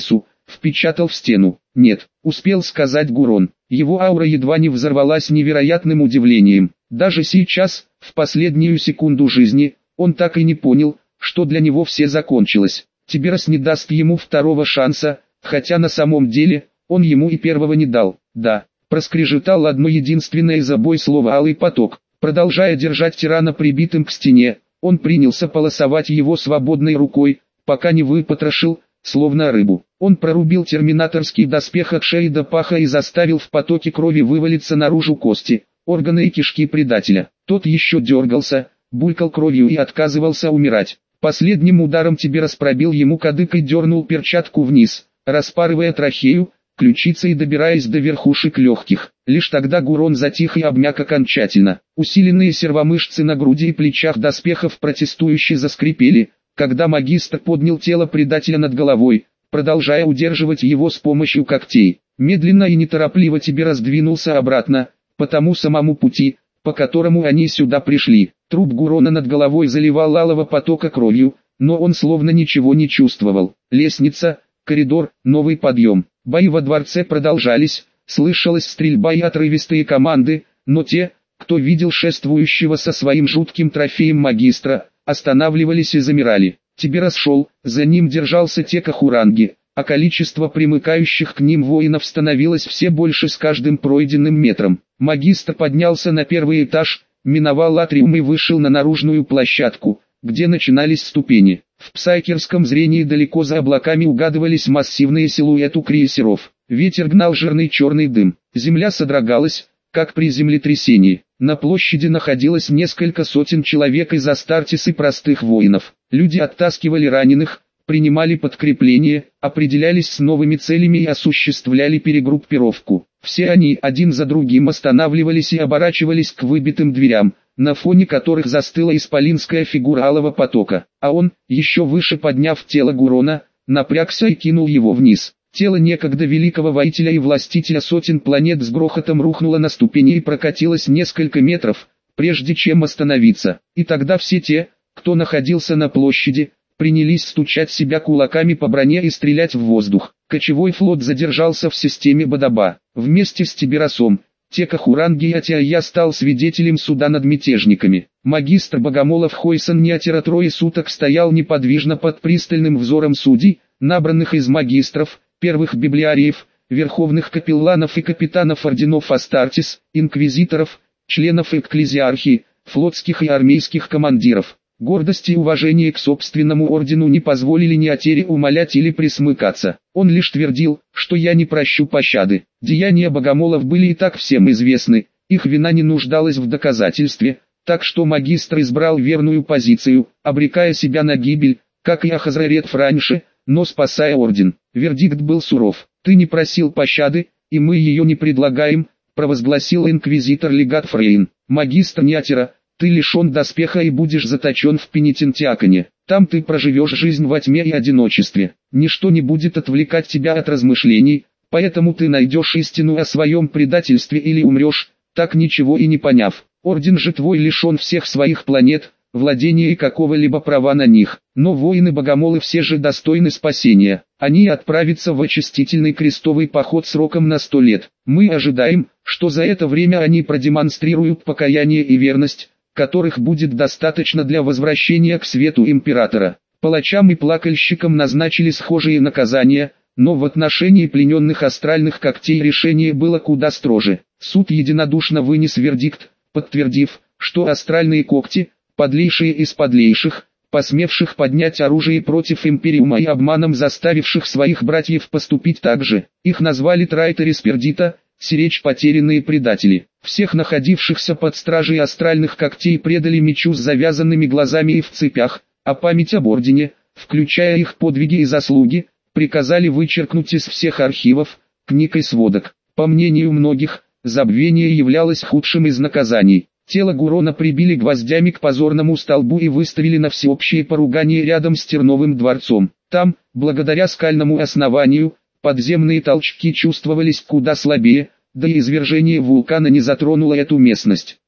впечатал в стену. Нет, успел сказать Гурон. Его аура едва не взорвалась невероятным удивлением. Даже сейчас, в последнюю секунду жизни, он так и не понял, что для него все закончилось. Тиберас не даст ему второго шанса, хотя на самом деле, он ему и первого не дал. Да, проскрежетал одно единственное за бой слово «алый поток». Продолжая держать тирана прибитым к стене, он принялся полосовать его свободной рукой, пока не выпотрошил, словно рыбу. Он прорубил терминаторский доспех от шеи до паха и заставил в потоке крови вывалиться наружу кости, органы и кишки предателя. Тот еще дергался, булькал кровью и отказывался умирать. Последним ударом Тиберас пробил ему кадык и дернул перчатку вниз, распарывая трахею, ключицы и добираясь до верхушек легких. Лишь тогда Гурон затих и обмяк окончательно. Усиленные сервомышцы на груди и плечах доспехов протестующе заскрипели, когда магистр поднял тело предателя над головой, продолжая удерживать его с помощью когтей. Медленно и неторопливо Тиберас двинулся обратно, по тому самому пути, по которому они сюда пришли. Труп Гурона над головой заливал алого потока кровью, но он словно ничего не чувствовал. Лестница, коридор, новый подъем. Бои во дворце продолжались, слышалась стрельба и отрывистые команды, но те, кто видел шествующего со своим жутким трофеем магистра, останавливались и замирали. Тиберас шел, за ним держался Текахуранги, а количество примыкающих к ним воинов становилось все больше с каждым пройденным метром. Магистр поднялся на первый этаж, миновал атриум и вышел на наружную площадку, где начинались ступени. В псайкерском зрении далеко за облаками угадывались массивные силуэты крейсеров. Ветер гнал жирный черный дым. Земля содрогалась, как при землетрясении. На площади находилось несколько сотен человек из Астартес и простых воинов. Люди оттаскивали раненых, принимали подкрепление, определялись с новыми целями и осуществляли перегруппировку. Все они один за другим останавливались и оборачивались к выбитым дверям, на фоне которых застыла исполинская фигура алого потока. А он, еще выше подняв тело Гурона, напрягся и кинул его вниз. Тело некогда великого воителя и властителя сотен планет с грохотом рухнуло на ступени и прокатилось несколько метров, прежде чем остановиться. И тогда все те, кто находился на площади, принялись стучать себя кулаками по броне и стрелять в воздух. Кочевой флот задержался в системе Бадаба. Вместе с Тиберасом, Текахуранги и Атиая стал свидетелем суда над мятежниками. Магистр Богомолов Хойсон Неатера трое суток стоял неподвижно под пристальным взором судей, набранных из магистров, первых библиариев, верховных капелланов и капитанов орденов Астартес, инквизиторов, членов экклезиархии, флотских и армейских командиров. Гордость и уважение к собственному ордену не позволили Неатере умолять или присмыкаться. Он лишь твердил, что я не прощу пощады. Деяния богомолов были и так всем известны, их вина не нуждалась в доказательстве, так что магистр избрал верную позицию, обрекая себя на гибель, как и Ахазраретф раньше, но спасая орден. Вердикт был суров. «Ты не просил пощады, и мы ее не предлагаем», провозгласил инквизитор-легат Фрейн. «Магистр Неатера, ты лишен доспеха и будешь заточен в пенитентиаконе. Там ты проживешь жизнь во тьме и одиночестве. Ничто не будет отвлекать тебя от размышлений, поэтому ты найдешь истину о своем предательстве или умрешь, так ничего и не поняв. Орден же твой лишен всех своих планет, владения и какого-либо права на них. Но воины-богомолы все же достойны спасения. Они отправятся в очистительный крестовый поход сроком на сто лет. Мы ожидаем, что за это время они продемонстрируют покаяние и верность, которых будет достаточно для возвращения к свету императора. Палачам и плакальщикам назначили схожие наказания, но в отношении плененных астральных когтей решение было куда строже. Суд единодушно вынес вердикт, подтвердив, что астральные когти, подлейшие из подлейших, посмевших поднять оружие против Империума и обманом заставивших своих братьев поступить так же, их назвали Трайтерис Пердита, сиречь потерянные предатели. Всех находившихся под стражей астральных когтей предали мечу с завязанными глазами и в цепях, а память об ордене, включая их подвиги и заслуги, приказали вычеркнуть из всех архивов, книг и сводок. По мнению многих, забвение являлось худшим из наказаний. Тело Гурона прибили гвоздями к позорному столбу и выставили на всеобщее поругание рядом с Терновым дворцом. Там, благодаря скальному основанию, подземные толчки чувствовались куда слабее, да и извержение вулкана не затронуло эту местность.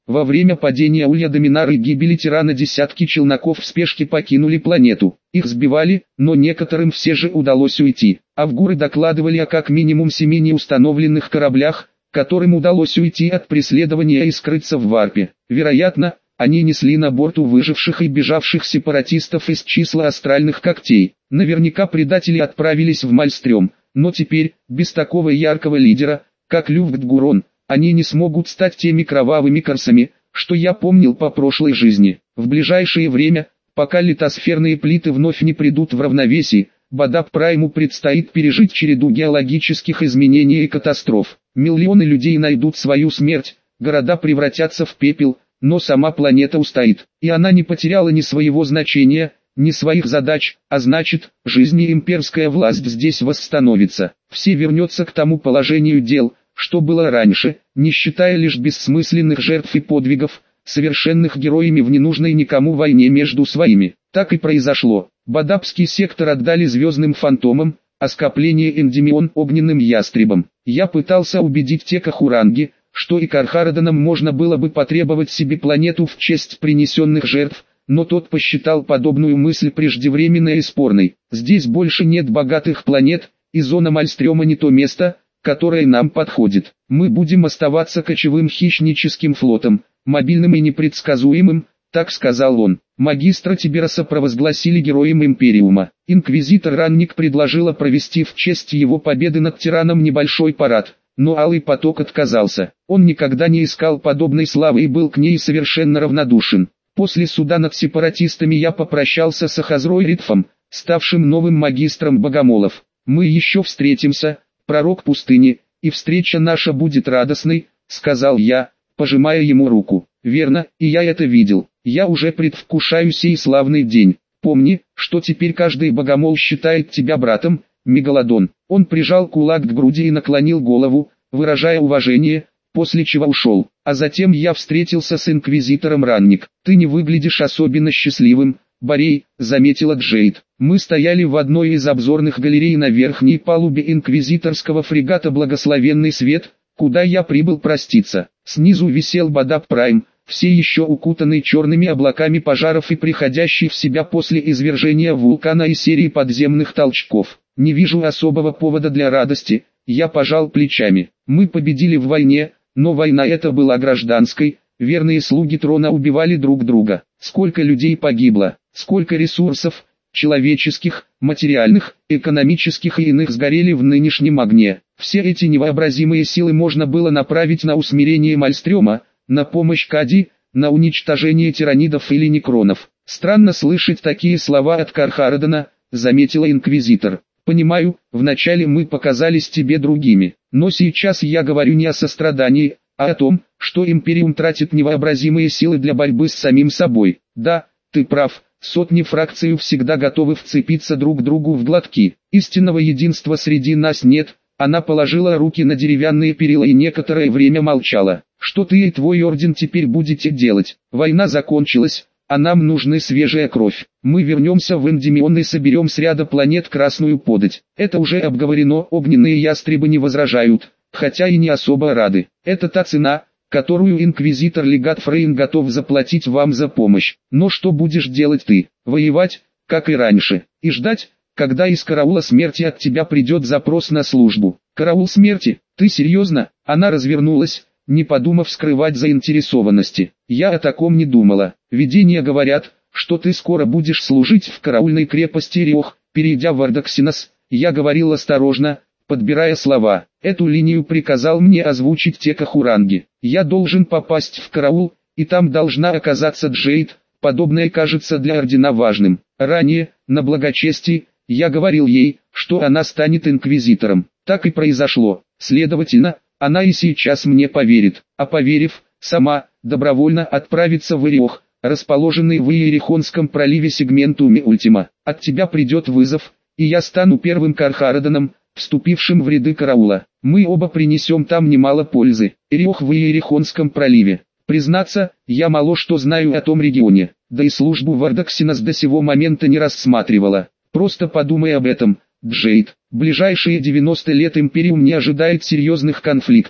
Во время падения Улья Доминар и гибели тирана десятки челноков в спешке покинули планету. Их сбивали, но некоторым все же удалось уйти. Авгуры докладывали о как минимум семи неустановленных кораблях, которым удалось уйти от преследования и скрыться в варпе. Вероятно, они несли на борту выживших и бежавших сепаратистов из числа астральных когтей. Наверняка предатели отправились в Мальстрём, но теперь, без такого яркого лидера, как Люфтгурон, они не смогут стать теми кровавыми корсами, что я помнил по прошлой жизни. В ближайшее время, пока литосферные плиты вновь не придут в равновесие, Бадаб Прайму предстоит пережить череду геологических изменений и катастроф. Миллионы людей найдут свою смерть, города превратятся в пепел, но сама планета устоит, и она не потеряла ни своего значения, ни своих задач, а значит, жизнь и имперская власть здесь восстановится. Все вернется к тому положению дел, что было раньше, не считая лишь бессмысленных жертв и подвигов, совершенных героями в ненужной никому войне между своими. Так и произошло. Бадабский сектор отдали звездным фантомам, а скопление Эндимион огненным ястребам. Я пытался убедить Текахуранги, что и Кархараданом можно было бы потребовать себе планету в честь принесенных жертв, но тот посчитал подобную мысль преждевременной и спорной. Здесь больше нет богатых планет, и зона Мальстрёма не то место, которое нам подходит. Мы будем оставаться кочевым хищническим флотом, мобильным и непредсказуемым, так сказал он. Магистра Тибераса провозгласили героем Империума. Инквизитор Ранник предложила провести в честь его победы над тираном небольшой парад, но Алый Поток отказался. Он никогда не искал подобной славы и был к ней совершенно равнодушен. После суда над сепаратистами я попрощался с Ахазрой Ритфом, ставшим новым магистром богомолов. Мы еще встретимся, пророк пустыни, и встреча наша будет радостной, сказал я, пожимая ему руку. Верно, и я это видел. Я уже предвкушаю сей славный день. Помни, что теперь каждый богомол считает тебя братом, Мегалодон. Он прижал кулак к груди и наклонил голову, выражая уважение, после чего ушел. А затем я встретился с инквизитором Ранник. Ты не выглядишь особенно счастливым, Борей, заметила Джейд. Мы стояли в одной из обзорных галерей на верхней палубе инквизиторского фрегата «Благословенный свет», куда я прибыл проститься. Снизу висел Бадаб Прайм, все еще укутанный черными облаками пожаров и приходящий в себя после извержения вулкана и серии подземных толчков. Не вижу особого повода для радости, я пожал плечами. Мы победили в войне, но война эта была гражданской, верные слуги трона убивали друг друга. Сколько людей погибло, сколько ресурсов, человеческих, материальных, экономических и иных сгорели в нынешнем огне. Все эти невообразимые силы можно было направить на усмирение Мальстрёма, на помощь Кади, на уничтожение тиранидов или некронов. Странно слышать такие слова от Кархарадана, заметила инквизитор. Понимаю, вначале мы показались тебе другими, но сейчас я говорю не о сострадании, а о том, что Империум тратит невообразимые силы для борьбы с самим собой. Да, ты прав, сотни фракций всегда готовы вцепиться друг другу в глотки. Истинного единства среди нас нет. Она положила руки на деревянные перила и некоторое время молчала. Что ты и твой орден теперь будете делать? Война закончилась, а нам нужны свежая кровь. Мы вернемся в Эндимион и соберем с ряда планет красную подать. Это уже обговорено, огненные ястребы не возражают, хотя и не особо рады. Это та цена, которую инквизитор-легат Фрейн готов заплатить вам за помощь. Но что будешь делать ты? Воевать, как и раньше, и ждать, когда из караула смерти от тебя придет запрос на службу. Караул смерти? Ты серьезно? Она развернулась, не подумав скрывать заинтересованности. Я о таком не думала. Видения говорят, что ты скоро будешь служить в караульной крепости Риох. Перейдя в Ардаксинос, я говорил осторожно, подбирая слова. Эту линию приказал мне озвучить Текахуранги. Я должен попасть в караул, и там должна оказаться Джейд. Подобное кажется для ордена важным. Ранее, на благочестии, я говорил ей, что она станет инквизитором. Так и произошло. Следовательно, она и сейчас мне поверит. А поверив, сама, добровольно отправится в Ириох, расположенный в Иерихонском проливе сегментуме Ультима. От тебя придет вызов, и я стану первым Кархараданом, вступившим в ряды караула. Мы оба принесем там немало пользы. Ириох в Иерихонском проливе. Признаться, я мало что знаю о том регионе, да и службу в Ардаксинос до сего момента не рассматривала. Просто подумай об этом, Джейд. Ближайшие девяносто лет Империум не ожидает серьезных конфликтов.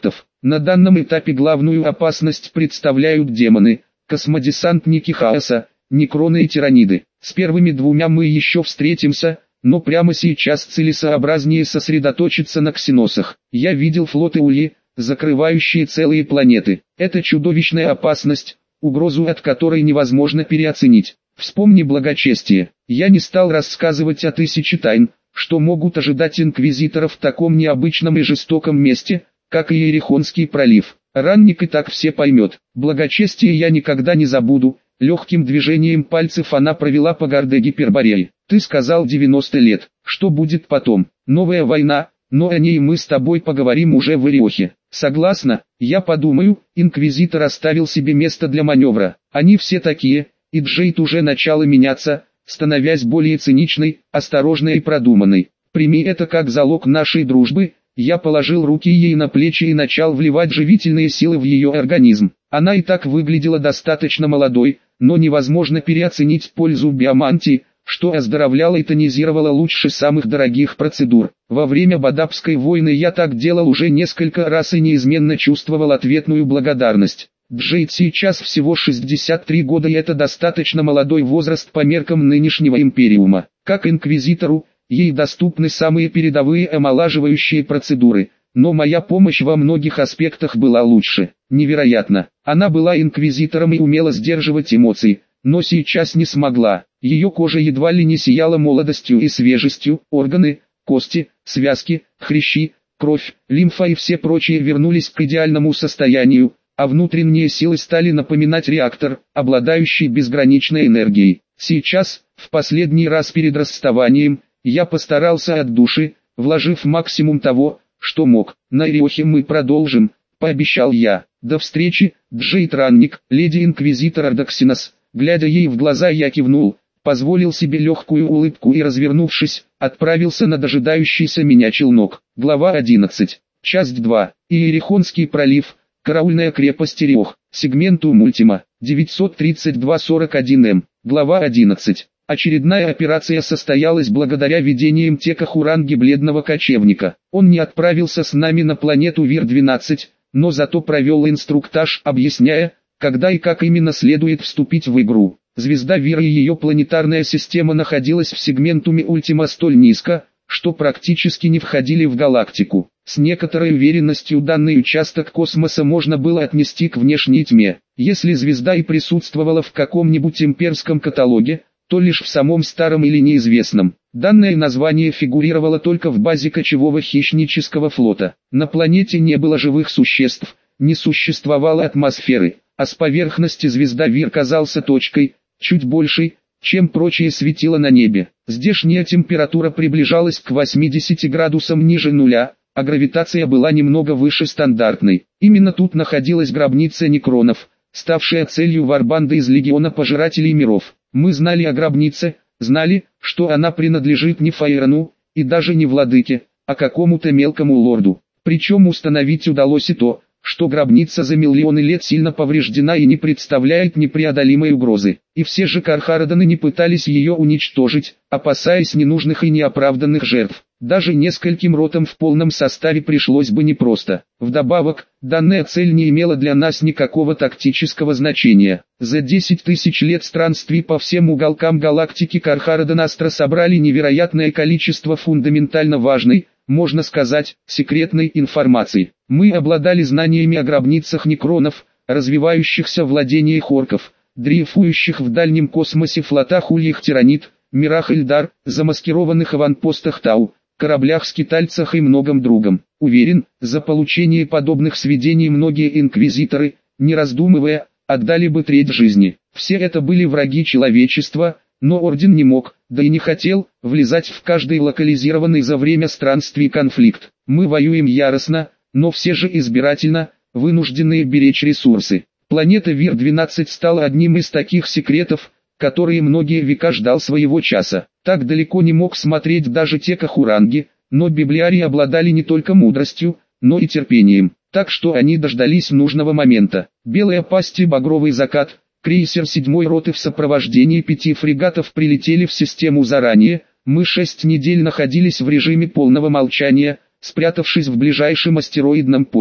На данном этапе главную опасность представляют демоны, космодесантники хаоса, некроны и тираниды. С первыми двумя мы еще встретимся, но прямо сейчас целесообразнее сосредоточиться на ксеносах. Я видел флоты Ули, закрывающие целые планеты. Это чудовищная опасность, угрозу от которой невозможно переоценить. Вспомни благочестие. Я не стал рассказывать о тысяче тайн, что могут ожидать инквизиторов в таком необычном и жестоком месте, как и Иерихонский пролив. Ранник и так все поймет. Благочестие я никогда не забуду. Легким движением пальцев она провела по горде Гипербореи. Ты сказал девяносто лет. Что будет потом? Новая война, но о ней мы с тобой поговорим уже в Ириохе. Согласна? Я подумаю. Инквизитор оставил себе место для маневра. Они все такие, и Джейд уже начала меняться, становясь более циничной, осторожной и продуманной. Прими это как залог нашей дружбы. Я положил руки ей на плечи и начал вливать живительные силы в ее организм. Она и так выглядела достаточно молодой, но невозможно переоценить пользу биомантии, что оздоровляло и тонизировало лучше самых дорогих процедур. Во время Бадабской войны я так делал уже несколько раз и неизменно чувствовал ответную благодарность. Джейд сейчас всего шестьдесят три года, и это достаточно молодой возраст по меркам нынешнего империума. Как инквизитору, ей доступны самые передовые омолаживающие процедуры, но моя помощь во многих аспектах была лучше. Невероятно. Она была инквизитором и умела сдерживать эмоции, но сейчас не смогла. Ее кожа едва ли не сияла молодостью и свежестью, органы, кости, связки, хрящи, кровь, лимфа и все прочие вернулись к идеальному состоянию, а внутренние силы стали напоминать реактор, обладающий безграничной энергией. Сейчас, в последний раз перед расставанием, я постарался от души, вложив максимум того, что мог. На Ириохе мы продолжим, пообещал я. До встречи, Джейд Ранник, леди инквизитор Ардаксинос. Глядя ей в глаза, я кивнул, позволил себе легкую улыбку и, развернувшись, отправился на дожидающийся меня челнок. Глава одиннадцать. Часть два. Иерихонский пролив. Караульная крепость Ириох. Сегменту Мультима. девятьсот тридцать два сорок один эм. Глава одиннадцать. Очередная операция состоялась благодаря видениям Тека Хуранги Бледного Кочевника. Он не отправился с нами на планету Вир двенадцать, но зато провел инструктаж, объясняя, когда и как именно следует вступить в игру. Звезда Вира и ее планетарная система находилась в сегментуме Ультима столь низко, что практически не входили в галактику. С некоторой уверенностью данный участок космоса можно было отнести к внешней тьме. Если звезда и присутствовала в каком-нибудь имперском каталоге, то лишь в самом старом или неизвестном. Данное название фигурировало только в базе кочевого хищнического флота. На планете не было живых существ, не существовало атмосферы, а с поверхности звезда Вир казался точкой, чуть большей, чем прочие светила на небе. Здешняя температура приближалась к восьмидесяти градусам ниже нуля, а гравитация была немного выше стандартной. Именно тут находилась гробница некронов, ставшая целью варбанды из Легиона Пожирателей Миров. Мы знали о гробнице, знали, что она принадлежит не Фаэрону, и даже не владыке, а какому-то мелкому лорду. Причем установить удалось и то, что гробница за миллионы лет сильно повреждена и не представляет непреодолимой угрозы. И все же Кархараданы не пытались ее уничтожить, опасаясь ненужных и неоправданных жертв. Даже нескольким ротам в полном составе пришлось бы непросто. Вдобавок, данная цель не имела для нас никакого тактического значения. За десять тысяч лет странствий по всем уголкам галактики Кархарадан-Астра собрали невероятное количество фундаментально важной, можно сказать, секретной информации. Мы обладали знаниями о гробницах некронов, развивающихся владениях орков, дрейфующих в дальнем космосе флотах ульих тиранид, мирах Эльдар, замаскированных аванпостах Тау, кораблях-скитальцах и многом другом. Уверен, за получение подобных сведений многие инквизиторы, не раздумывая, отдали бы треть жизни. Все это были враги человечества, но Орден не мог, да и не хотел, влезать в каждый локализированный за время странствий конфликт. Мы воюем яростно, но все же избирательно, вынужденные беречь ресурсы. Планета Вир двенадцать стала одним из таких секретов, которые многие века ждал своего часа. Так далеко не мог смотреть даже Тека Хуранги, но библиарии обладали не только мудростью, но и терпением. Так что они дождались нужного момента. Белая пасть и багровый закат, крейсер седьмой роты в сопровождении пяти фрегатов прилетели в систему заранее. Мы шесть недель находились в режиме полного молчания, спрятавшись в ближайшем астероидном поле.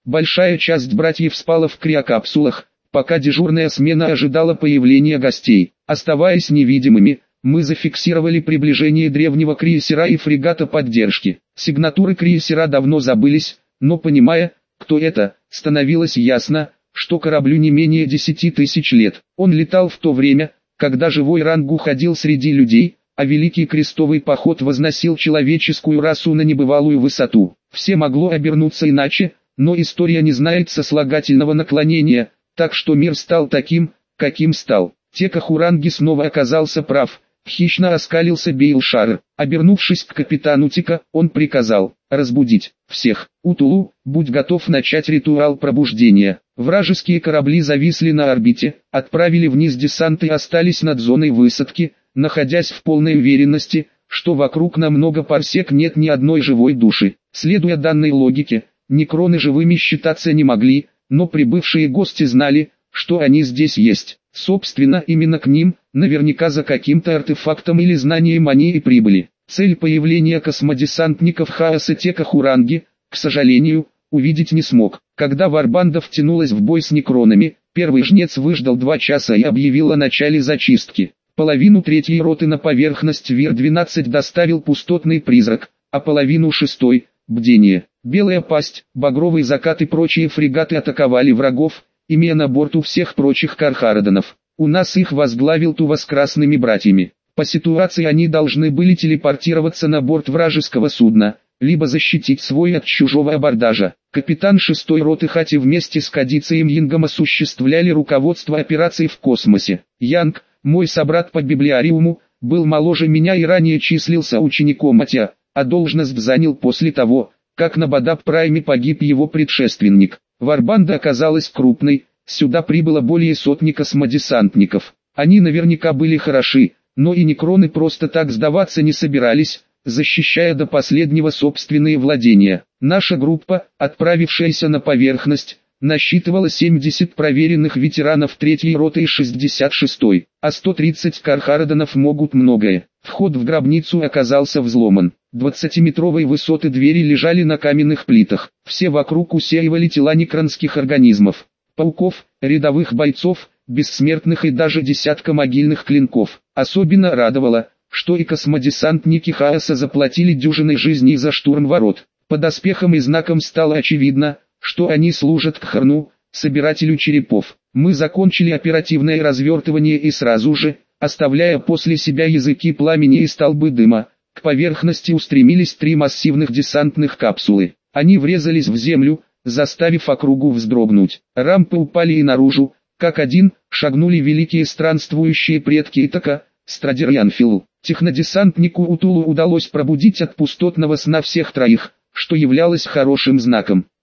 Большая часть братьев спала в криокапсулах, пока дежурная смена ожидала появления гостей. Оставаясь невидимыми, мы зафиксировали приближение древнего крейсера и фрегата поддержки. Сигнатуры крейсера давно забылись, но понимая, кто это, становилось ясно, что кораблю не менее десяти тысяч лет. Он летал в то время, когда живой Рангу ходил среди людей, а Великий Крестовый Поход возносил человеческую расу на небывалую высоту. Все могло обернуться иначе, но история не знает сослагательного наклонения, так что мир стал таким, каким стал. Текахуранги снова оказался прав. Хищно оскалился Бейлшар. Обернувшись к капитану Тика, он приказал разбудить всех. Утулу, будь готов начать ритуал пробуждения. Вражеские корабли зависли на орбите, отправили вниз десант и остались над зоной высадки, находясь в полной уверенности, что вокруг на много парсек нет ни одной живой души. Следуя данной логике, некроны живыми считаться не могли, но прибывшие гости знали, что они здесь есть. Собственно, именно к ним, наверняка за каким-то артефактом или знанием они и прибыли. Цель появления космодесантников Хаоса Текахуранги, к сожалению, увидеть не смог. Когда Варбанда втянулась в бой с некронами, первый жнец выждал два часа и объявил о начале зачистки. Половину третьей роты на поверхность Вир двенадцать доставил пустотный призрак, а половину шестой – бдение. Белая пасть, багровый закат и прочие фрегаты атаковали врагов, имея на борту всех прочих Кархарадонов. У нас их возглавил Тува с красными братьями. По ситуации они должны были телепортироваться на борт вражеского судна, либо защитить свой от чужого абордажа. Капитан шестой роты Хати вместе с Кадицием Янгом осуществляли руководство операцией в космосе. Янг, мой собрат по библиариуму, был моложе меня и ранее числился учеником Атя, а должность занял после того, как на Бадаб-Прайме погиб его предшественник. Варбанда оказалась крупной, сюда прибыло более сотни космодесантников. Они наверняка были хороши, но и некроны просто так сдаваться не собирались, защищая до последнего собственные владения. Наша группа, отправившаяся на поверхность, насчитывала семьдесят проверенных ветеранов третьей роты и шестьдесят шестой, а сто тридцать Кархарадонов могут многое. Вход в гробницу оказался взломан. Двадцатиметровой высоты двери лежали на каменных плитах. Все вокруг усеивали тела некронских организмов, пауков, рядовых бойцов, бессмертных и даже десятка могильных клинков. Особенно радовало, что и космодесантники Хаоса заплатили дюжиной жизней за штурм ворот. По доспехам и знакам стало очевидно, что они служат Кхарну, собирателю черепов. Мы закончили оперативное развертывание и сразу же, оставляя после себя языки пламени и столбы дыма, к поверхности устремились три массивных десантных капсулы. Они врезались в землю, заставив округу вздрогнуть. Рампы упали и наружу, как один, шагнули великие странствующие предки Итака, Страдер и Анфил. Технодесантнику Утулу удалось пробудить от пустотного сна всех троих, что являлось хорошим знаком.